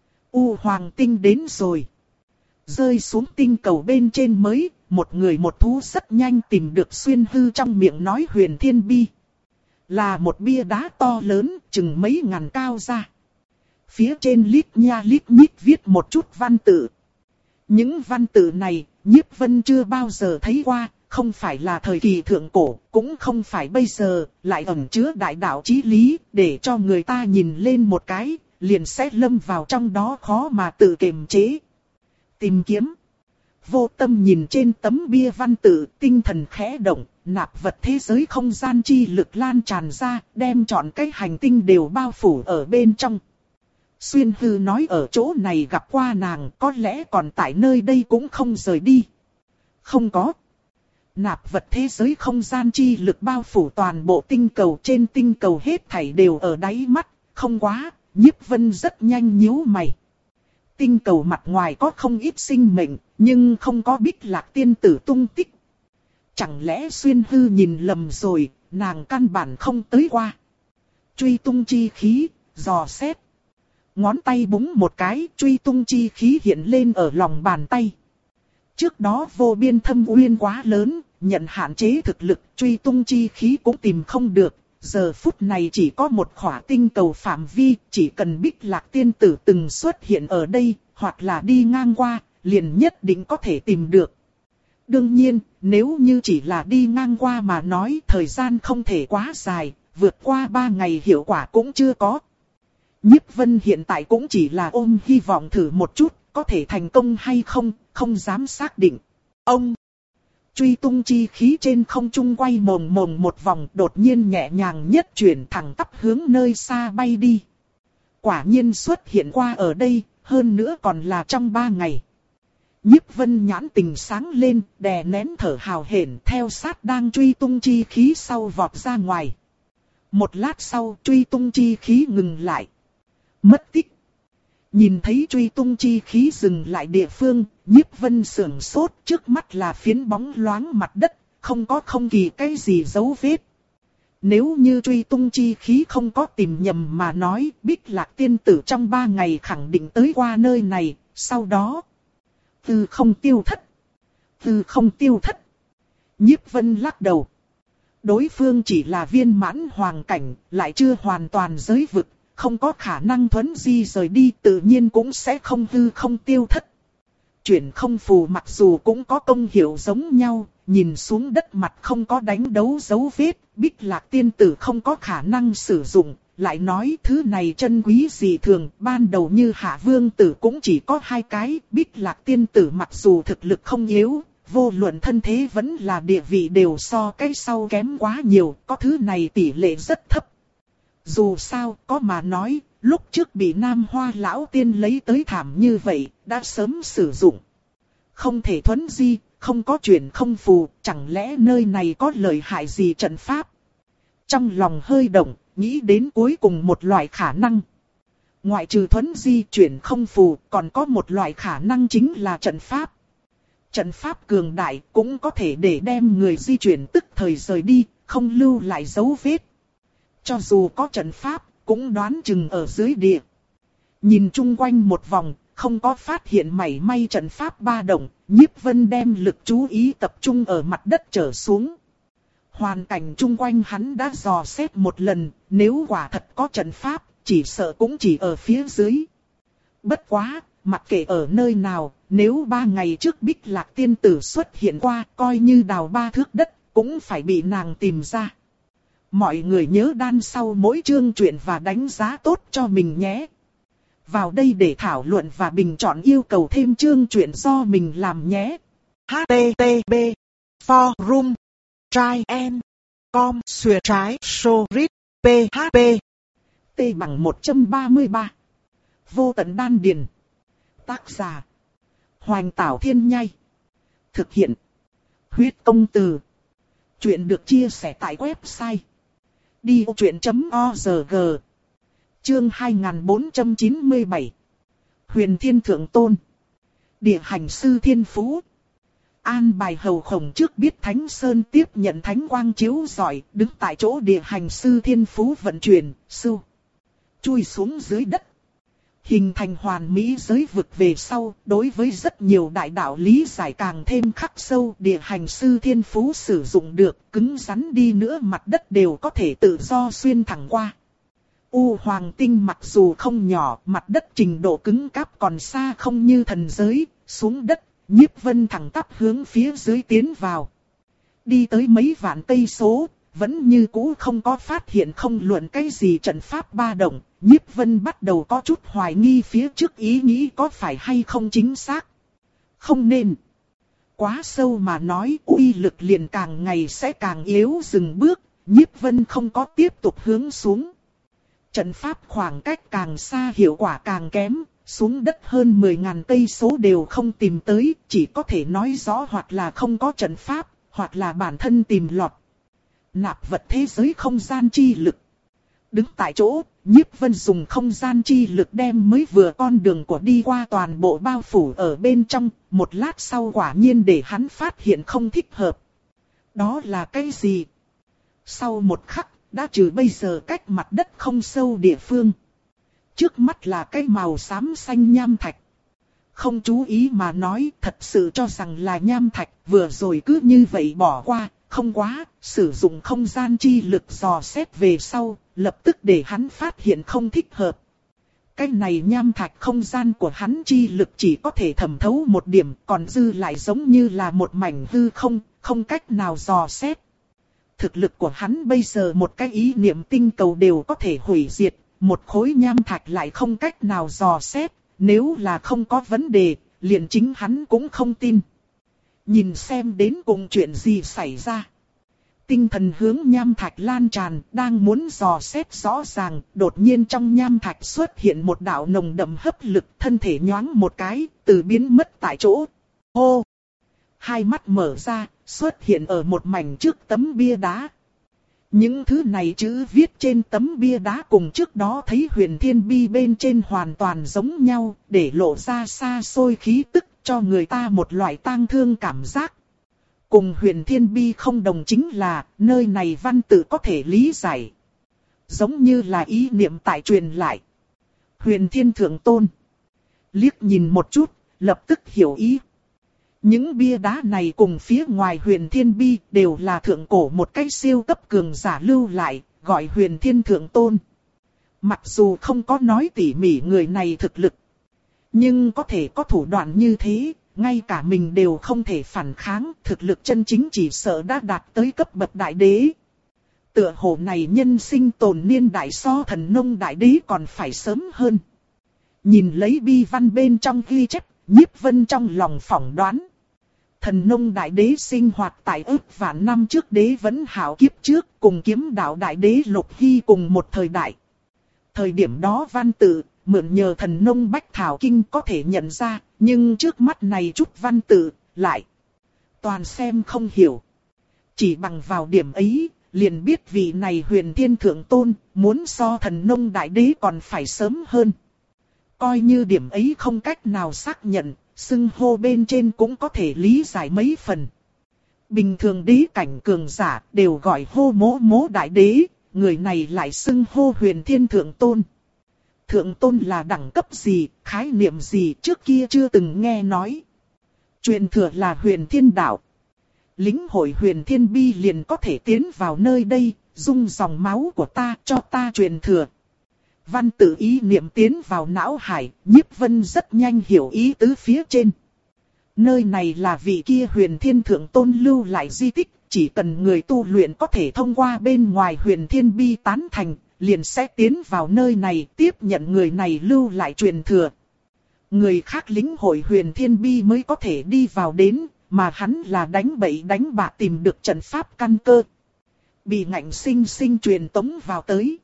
U Hoàng Tinh đến rồi. Rơi xuống tinh cầu bên trên mới, một người một thú rất nhanh tìm được xuyên hư trong miệng nói Huyền Thiên Bi. Là một bia đá to lớn, chừng mấy ngàn cao ra. Phía trên lít nha lít nhít viết một chút văn tự. Những văn tự này, Nhiếp Vân chưa bao giờ thấy qua, không phải là thời kỳ thượng cổ, cũng không phải bây giờ, lại ẩn chứa đại đạo chí lý, để cho người ta nhìn lên một cái, liền sẽ lâm vào trong đó khó mà tự kiềm chế. Tìm kiếm. Vô tâm nhìn trên tấm bia văn tự, tinh thần khẽ động, nạp vật thế giới không gian chi lực lan tràn ra, đem trọn cái hành tinh đều bao phủ ở bên trong. Xuyên hư nói ở chỗ này gặp qua nàng, có lẽ còn tại nơi đây cũng không rời đi. Không có. Nạp vật thế giới không gian chi lực bao phủ toàn bộ tinh cầu, trên tinh cầu hết thảy đều ở đáy mắt, không quá, Nhiếp Vân rất nhanh nhíu mày. Tinh cầu mặt ngoài có không ít sinh mệnh, nhưng không có Bích Lạc tiên tử tung tích. Chẳng lẽ xuyên hư nhìn lầm rồi, nàng căn bản không tới qua. Truy tung chi khí, dò xét. Ngón tay búng một cái, truy tung chi khí hiện lên ở lòng bàn tay. Trước đó vô biên thâm uyên quá lớn, nhận hạn chế thực lực, truy tung chi khí cũng tìm không được. Giờ phút này chỉ có một khỏa tinh cầu phạm vi, chỉ cần Bích Lạc tiên tử từng xuất hiện ở đây, hoặc là đi ngang qua, liền nhất định có thể tìm được. Đương nhiên, nếu như chỉ là đi ngang qua mà nói, thời gian không thể quá dài, vượt qua ba ngày hiệu quả cũng chưa có. Nhiếp Vân hiện tại cũng chỉ là ôm hy vọng thử một chút, có thể thành công hay không, không dám xác định. Ông! Truy tung chi khí trên không trung quay mồm mồm một vòng, đột nhiên nhẹ nhàng nhất chuyển thẳng tắp hướng nơi xa bay đi. Quả nhiên xuất hiện qua ở đây, hơn nữa còn là trong ba ngày. Nhiếp Vân nhãn tình sáng lên, đè nén thở hào hển theo sát đang truy tung chi khí sau vọt ra ngoài. Một lát sau truy tung chi khí ngừng lại. Mất tích. Nhìn thấy truy tung chi khí dừng lại địa phương, Nhiếp Vân sưởng sốt, trước mắt là phiến bóng loáng mặt đất, không có không kỳ cái gì dấu vết. Nếu như truy tung chi khí không có tìm nhầm mà nói, Bích Lạc tiên tử trong ba ngày khẳng định tới qua nơi này, sau đó từ không tiêu thất. Từ không tiêu thất. Nhiếp Vân lắc đầu. Đối phương chỉ là viên mãn hoàng cảnh, lại chưa hoàn toàn giới vực. Không có khả năng thuấn di rời đi, tự nhiên cũng sẽ không hư không tiêu thất. Chuyển không phù mặc dù cũng có công hiệu giống nhau, nhìn xuống đất mặt không có đánh dấu dấu vết, Bích Lạc tiên tử không có khả năng sử dụng, lại nói thứ này chân quý dị thường, ban đầu như Hạ Vương Tử cũng chỉ có hai cái, Bích Lạc Tiên Tử mặc dù thực lực không yếu, vô luận thân thế vẫn là địa vị đều so cái sau kém quá nhiều, có thứ này tỷ lệ rất thấp. Dù sao, có mà nói, lúc trước bị Nam Hoa Lão Tiên lấy tới thảm như vậy, đã sớm sử dụng. Không thể thuấn di, không có chuyện không phù, chẳng lẽ nơi này có lợi hại gì trận pháp? Trong lòng hơi động, nghĩ đến cuối cùng một loại khả năng. Ngoại trừ thuấn di chuyển không phù, còn có một loại khả năng chính là trận pháp. Trận pháp cường đại cũng có thể để đem người di chuyển tức thời rời đi, không lưu lại dấu vết. Cho dù có trận pháp, cũng đoán chừng ở dưới địa. Nhìn chung quanh một vòng, không có phát hiện mảy may trận pháp ba động, Nhiếp Vân đem lực chú ý tập trung ở mặt đất trở xuống. Hoàn cảnh chung quanh hắn đã dò xét một lần, nếu quả thật có trận pháp, chỉ sợ cũng chỉ ở phía dưới. Bất quá, mặc kệ ở nơi nào, nếu ba ngày trước Bích Lạc Tiên Tử xuất hiện qua, coi như đào ba thước đất, cũng phải bị nàng tìm ra. Mọi người nhớ đan sau mỗi chương truyện và đánh giá tốt cho mình nhé. Vào đây để thảo luận và bình chọn yêu cầu thêm chương truyện do mình làm nhé. H T T P Forum Try and Com Xuyệt trái Sorit P H P T bằng một trăm ba mươi ba. Vô tận đan điền. Tác giả Hoành Tảo Thiên Nhai. Thực hiện Huyết Công Từ. Chuyện được chia sẻ tại website đi ô chuyện chấm org. Chương hai nghìn bốn trăm chín mươi bảy. Huyền Thiên Thượng Tôn. Địa hành sư Thiên Phú. An bài hầu khổng trước biết Thánh Sơn tiếp nhận thánh quang chiếu rọi, đứng tại chỗ địa hành sư Thiên Phú vận chuyển, sưu. Chui xuống dưới đất. Hình thành hoàn mỹ giới vực về sau, đối với rất nhiều đại đạo lý giải càng thêm khắc sâu, địa hành sư Thiên Phú sử dụng được, cứng rắn đi nữa mặt đất đều có thể tự do xuyên thẳng qua. U Hoàng Tinh mặc dù không nhỏ, mặt đất trình độ cứng cáp còn xa không như thần giới, xuống đất, Nhiếp Vân thẳng tắp hướng phía dưới tiến vào. Đi tới mấy vạn cây số, vẫn như cũ không có phát hiện không luận cái gì trận pháp ba động, Nhiếp Vân bắt đầu có chút hoài nghi phía trước ý nghĩ có phải hay không chính xác. Không nên. Quá sâu mà nói uy lực liền càng ngày sẽ càng yếu, dừng bước, Nhiếp Vân không có tiếp tục hướng xuống. Trận pháp khoảng cách càng xa hiệu quả càng kém, xuống đất hơn mười nghìn cây số đều không tìm tới, chỉ có thể nói rõ hoặc là không có trận pháp, hoặc là bản thân tìm lọt. Nạp vật thế giới không gian chi lực. Đứng tại chỗ, Nhiếp Vân dùng không gian chi lực đem mới vừa con đường của đi qua toàn bộ bao phủ ở bên trong, một lát sau quả nhiên để hắn phát hiện không thích hợp. Đó là cái gì? Sau một khắc, đã trừ bây giờ cách mặt đất không sâu địa phương. Trước mắt là cái màu xám xanh nham thạch. Không chú ý mà nói, thật sự cho rằng là nham thạch, vừa rồi cứ như vậy bỏ qua, không quá, sử dụng không gian chi lực dò xét về sau, lập tức để hắn phát hiện không thích hợp. Cái này nham thạch không gian của hắn chi lực chỉ có thể thẩm thấu một điểm, còn dư lại giống như là một mảnh hư không, không cách nào dò xét. Thực lực của hắn bây giờ một cái ý niệm tinh cầu đều có thể hủy diệt, một khối nham thạch lại không cách nào dò xét, nếu là không có vấn đề, liền chính hắn cũng không tin. Nhìn xem đến cùng chuyện gì xảy ra. Tinh thần hướng nham thạch lan tràn, đang muốn dò xét rõ ràng, đột nhiên trong nham thạch xuất hiện một đạo nồng đậm hấp lực, thân thể nhoáng một cái, từ biến mất tại chỗ. Hô! Hai mắt mở ra, xuất hiện ở một mảnh trước tấm bia đá. Những thứ này chữ viết trên tấm bia đá cùng trước đó thấy Huyền Thiên Bi bên trên hoàn toàn giống nhau, để lộ ra xa xôi khí tức cho người ta một loại tang thương cảm giác. Cùng Huyền Thiên Bi không đồng chính là, nơi này văn tự có thể lý giải. Giống như là ý niệm tại truyền lại. Huyền Thiên Thượng Tôn. Liếc nhìn một chút, lập tức hiểu ý. Những bia đá này cùng phía ngoài Huyền Thiên Bi đều là thượng cổ một cái siêu cấp cường giả lưu lại, gọi Huyền Thiên Thượng Tôn. Mặc dù không có nói tỉ mỉ người này thực lực, nhưng có thể có thủ đoạn như thế, ngay cả mình đều không thể phản kháng, thực lực chân chính chỉ sợ đã đạt tới cấp bậc đại đế. Tựa hồ này nhân sinh tồn niên đại so thần nông đại đế còn phải sớm hơn. Nhìn lấy bi văn bên trong ghi chép, Nhiếp Vân trong lòng phỏng đoán. Thần nông đại đế sinh hoạt tại ức vạn năm trước đế vẫn hảo kiếp trước, cùng kiếm đạo đại đế Lục Hy cùng một thời đại. Thời điểm đó văn tự, mượn nhờ thần nông bách thảo kinh có thể nhận ra, nhưng trước mắt này chút văn tự, lại toàn xem không hiểu. Chỉ bằng vào điểm ấy, liền biết vị này Huyền Thiên Thượng Tôn, muốn so thần nông đại đế còn phải sớm hơn. Coi như điểm ấy không cách nào xác nhận, xưng hô bên trên cũng có thể lý giải mấy phần. Bình thường đế cảnh cường giả đều gọi hô mỗ mỗ đại đế, người này lại xưng hô Huyền Thiên Thượng Tôn. Thượng Tôn là đẳng cấp gì, khái niệm gì trước kia chưa từng nghe nói. Truyền thừa là Huyền Thiên Đạo. Lĩnh hội Huyền Thiên Bi liền có thể tiến vào nơi đây, dung dòng máu của ta cho ta truyền thừa. Văn tự ý niệm tiến vào não hải, Nhiếp Vân rất nhanh hiểu ý tứ phía trên. Nơi này là vị kia Huyền Thiên Thượng Tôn lưu lại di tích, chỉ cần người tu luyện có thể thông qua bên ngoài Huyền Thiên Bi tán thành, liền sẽ tiến vào nơi này tiếp nhận người này lưu lại truyền thừa. Người khác lĩnh hội Huyền Thiên Bi mới có thể đi vào đến, mà hắn là đánh bậy đánh bạ tìm được trận pháp căn cơ. Bị ngạnh sinh sinh truyền tống vào tới.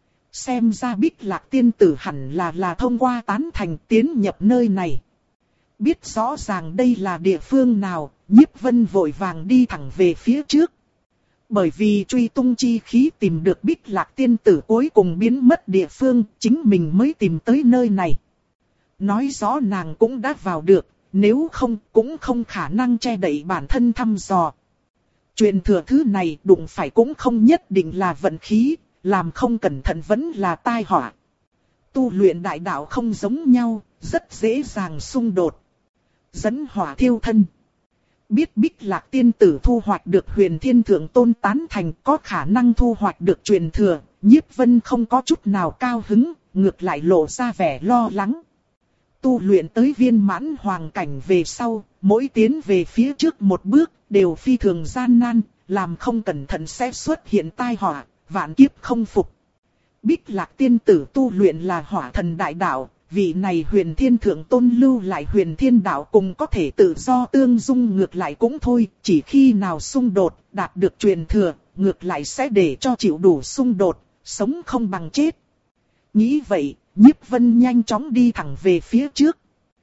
Xem ra Bích Lạc tiên tử hẳn là là thông qua tán thành tiến nhập nơi này. Biết rõ ràng đây là địa phương nào, Nhiếp Vân vội vàng đi thẳng về phía trước. Bởi vì truy tung chi khí tìm được Bích Lạc tiên tử cuối cùng biến mất địa phương, chính mình mới tìm tới nơi này. Nói rõ nàng cũng đã vào được, nếu không cũng không khả năng che đậy bản thân thăm dò. Truyền thừa thứ này đụng phải cũng không nhất định là vận khí, làm không cẩn thận vẫn là tai họa. Tu luyện đại đạo không giống nhau, rất dễ dàng xung đột. Dẫn hỏa thiêu thân. Biết Bích Lạc tiên tử thu hoạch được Huyền Thiên Thượng Tôn tán thành có khả năng thu hoạch được truyền thừa, Nhiếp Vân không có chút nào cao hứng, ngược lại lộ ra vẻ lo lắng. Tu luyện tới viên mãn hoàng cảnh về sau, mỗi tiến về phía trước một bước đều phi thường gian nan, làm không cẩn thận sẽ xuất hiện tai họa, vạn kiếp không phục. Bích Lạc tiên tử tu luyện là hỏa thần đại đạo, vị này Huyền Thiên Thượng Tôn lưu lại Huyền Thiên Đạo cùng có thể tự do tương dung ngược lại cũng thôi, chỉ khi nào xung đột, đạt được truyền thừa, ngược lại sẽ để cho chịu đủ xung đột, sống không bằng chết. Nghĩ vậy, Nhiếp Vân nhanh chóng đi thẳng về phía trước.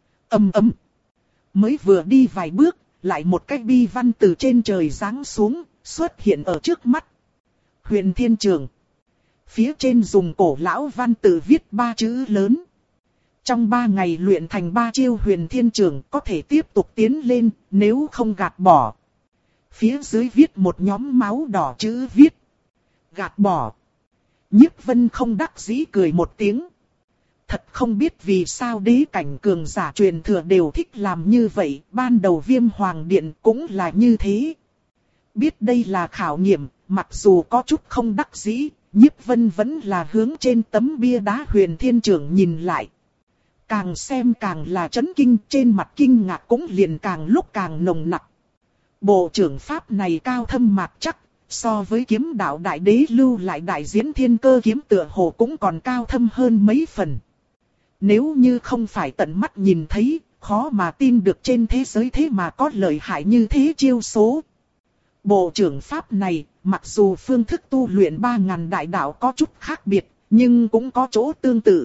Ầm ầm. Mới vừa đi vài bước, lại một cái bi văn từ trên trời giáng xuống, xuất hiện ở trước mắt. Huyền Thiên Trường. Phía trên dùng cổ lão văn tự viết ba chữ lớn. Trong ba ngày luyện thành ba chiêu Huyền Thiên Trường có thể tiếp tục tiến lên, nếu không gạt bỏ. Phía dưới viết một nhóm máu đỏ chữ viết. Gạt bỏ. Nhiếp Vân không đắc dĩ cười một tiếng. Thật không biết vì sao đế cảnh cường giả truyền thừa đều thích làm như vậy, ban đầu Viêm Hoàng Điện cũng là như thế. Biết đây là khảo nghiệm, mặc dù có chút không đắc dĩ, Nhiếp Vân vẫn là hướng trên tấm bia đá Huyền Thiên Trường nhìn lại. Càng xem càng là chấn kinh, trên mặt kinh ngạc cũng liền càng lúc càng nồng nặc. Bộ trưởng pháp này cao thâm mạc chắc, so với kiếm đạo đại đế lưu lại đại diễn thiên cơ kiếm tựa hồ cũng còn cao thâm hơn mấy phần. Nếu như không phải tận mắt nhìn thấy, khó mà tin được trên thế giới thế mà có lợi hại như thế chiêu số. Bộ trưởng pháp này, mặc dù phương thức tu luyện ba ngàn đại đạo có chút khác biệt, nhưng cũng có chỗ tương tự.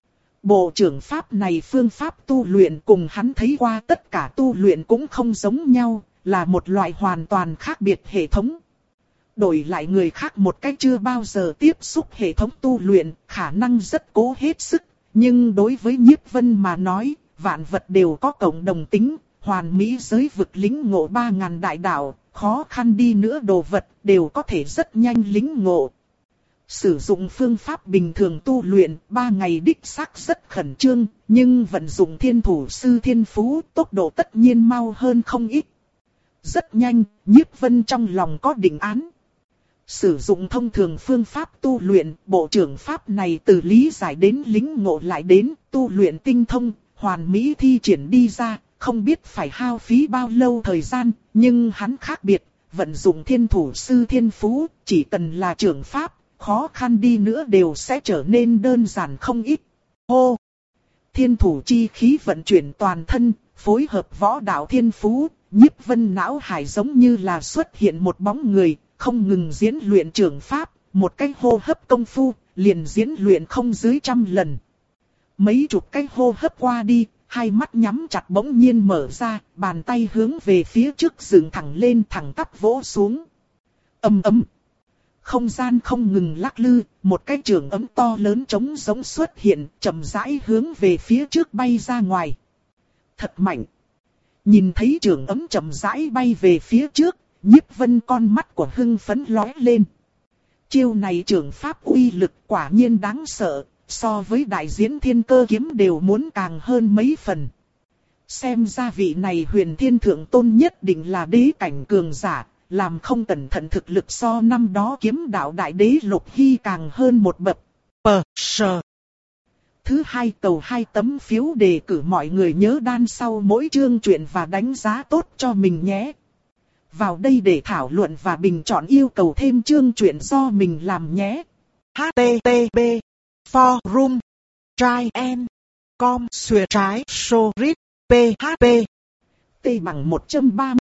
Bộ trưởng pháp này phương pháp tu luyện cùng hắn thấy qua tất cả tu luyện cũng không giống nhau, là một loại hoàn toàn khác biệt hệ thống. Đổi lại người khác một cách chưa bao giờ tiếp xúc hệ thống tu luyện, khả năng rất cố hết sức. Nhưng đối với Nhiếp Vân mà nói, vạn vật đều có cộng đồng tính, hoàn mỹ giới vực lĩnh ngộ ba ngàn đại đạo, khó khăn đi nữa đồ vật đều có thể rất nhanh lĩnh ngộ. Sử dụng phương pháp bình thường tu luyện, ba ngày đích xác rất khẩn trương, nhưng vận dụng thiên thủ sư thiên phú, tốc độ tất nhiên mau hơn không ít. Rất nhanh, Nhiếp Vân trong lòng có định án. Sử dụng thông thường phương pháp tu luyện, bộ trưởng pháp này từ lý giải đến lĩnh ngộ lại đến tu luyện tinh thông, hoàn mỹ thi triển đi ra, không biết phải hao phí bao lâu thời gian, nhưng hắn khác biệt, vận dụng thiên thủ sư thiên phú, chỉ cần là trưởng pháp, khó khăn đi nữa đều sẽ trở nên đơn giản không ít. Hô! Thiên thủ chi khí vận chuyển toàn thân, phối hợp võ đạo thiên phú, Nhiếp Vân não hải giống như là xuất hiện một bóng người, không ngừng diễn luyện trưởng pháp, một cái hô hấp công phu, liền diễn luyện không dưới trăm lần. Mấy chục cái hô hấp qua đi, hai mắt nhắm chặt bỗng nhiên mở ra, bàn tay hướng về phía trước dựng thẳng lên thẳng tắp vỗ xuống. Ầm ầm. Không gian không ngừng lắc lư, một cái trường ấm to lớn trống giống xuất hiện, chậm rãi hướng về phía trước bay ra ngoài. Thật mạnh. Nhìn thấy trường ấm chậm rãi bay về phía trước, Nhiếp Vân con mắt của hưng phấn lóe lên. Chiêu này trường pháp uy lực quả nhiên đáng sợ, so với đại diễn thiên cơ kiếm đều muốn càng hơn mấy phần. Xem ra vị này huyền thiên thượng tôn nhất định là đế cảnh cường giả, làm không cẩn thận thực lực so năm đó kiếm đạo đại đế Lục Hy càng hơn một bậc. Pờ sờ. Thứ hai, cầu hai tấm phiếu đề cử, mọi người nhớ đan sau mỗi chương truyện và đánh giá tốt cho mình nhé. Vào đây để thảo luận và bình chọn yêu cầu thêm chương truyện do mình làm nhé. H T T P Forum Try and Com Xuề trái So Read P H P T bằng một trăm ba mươi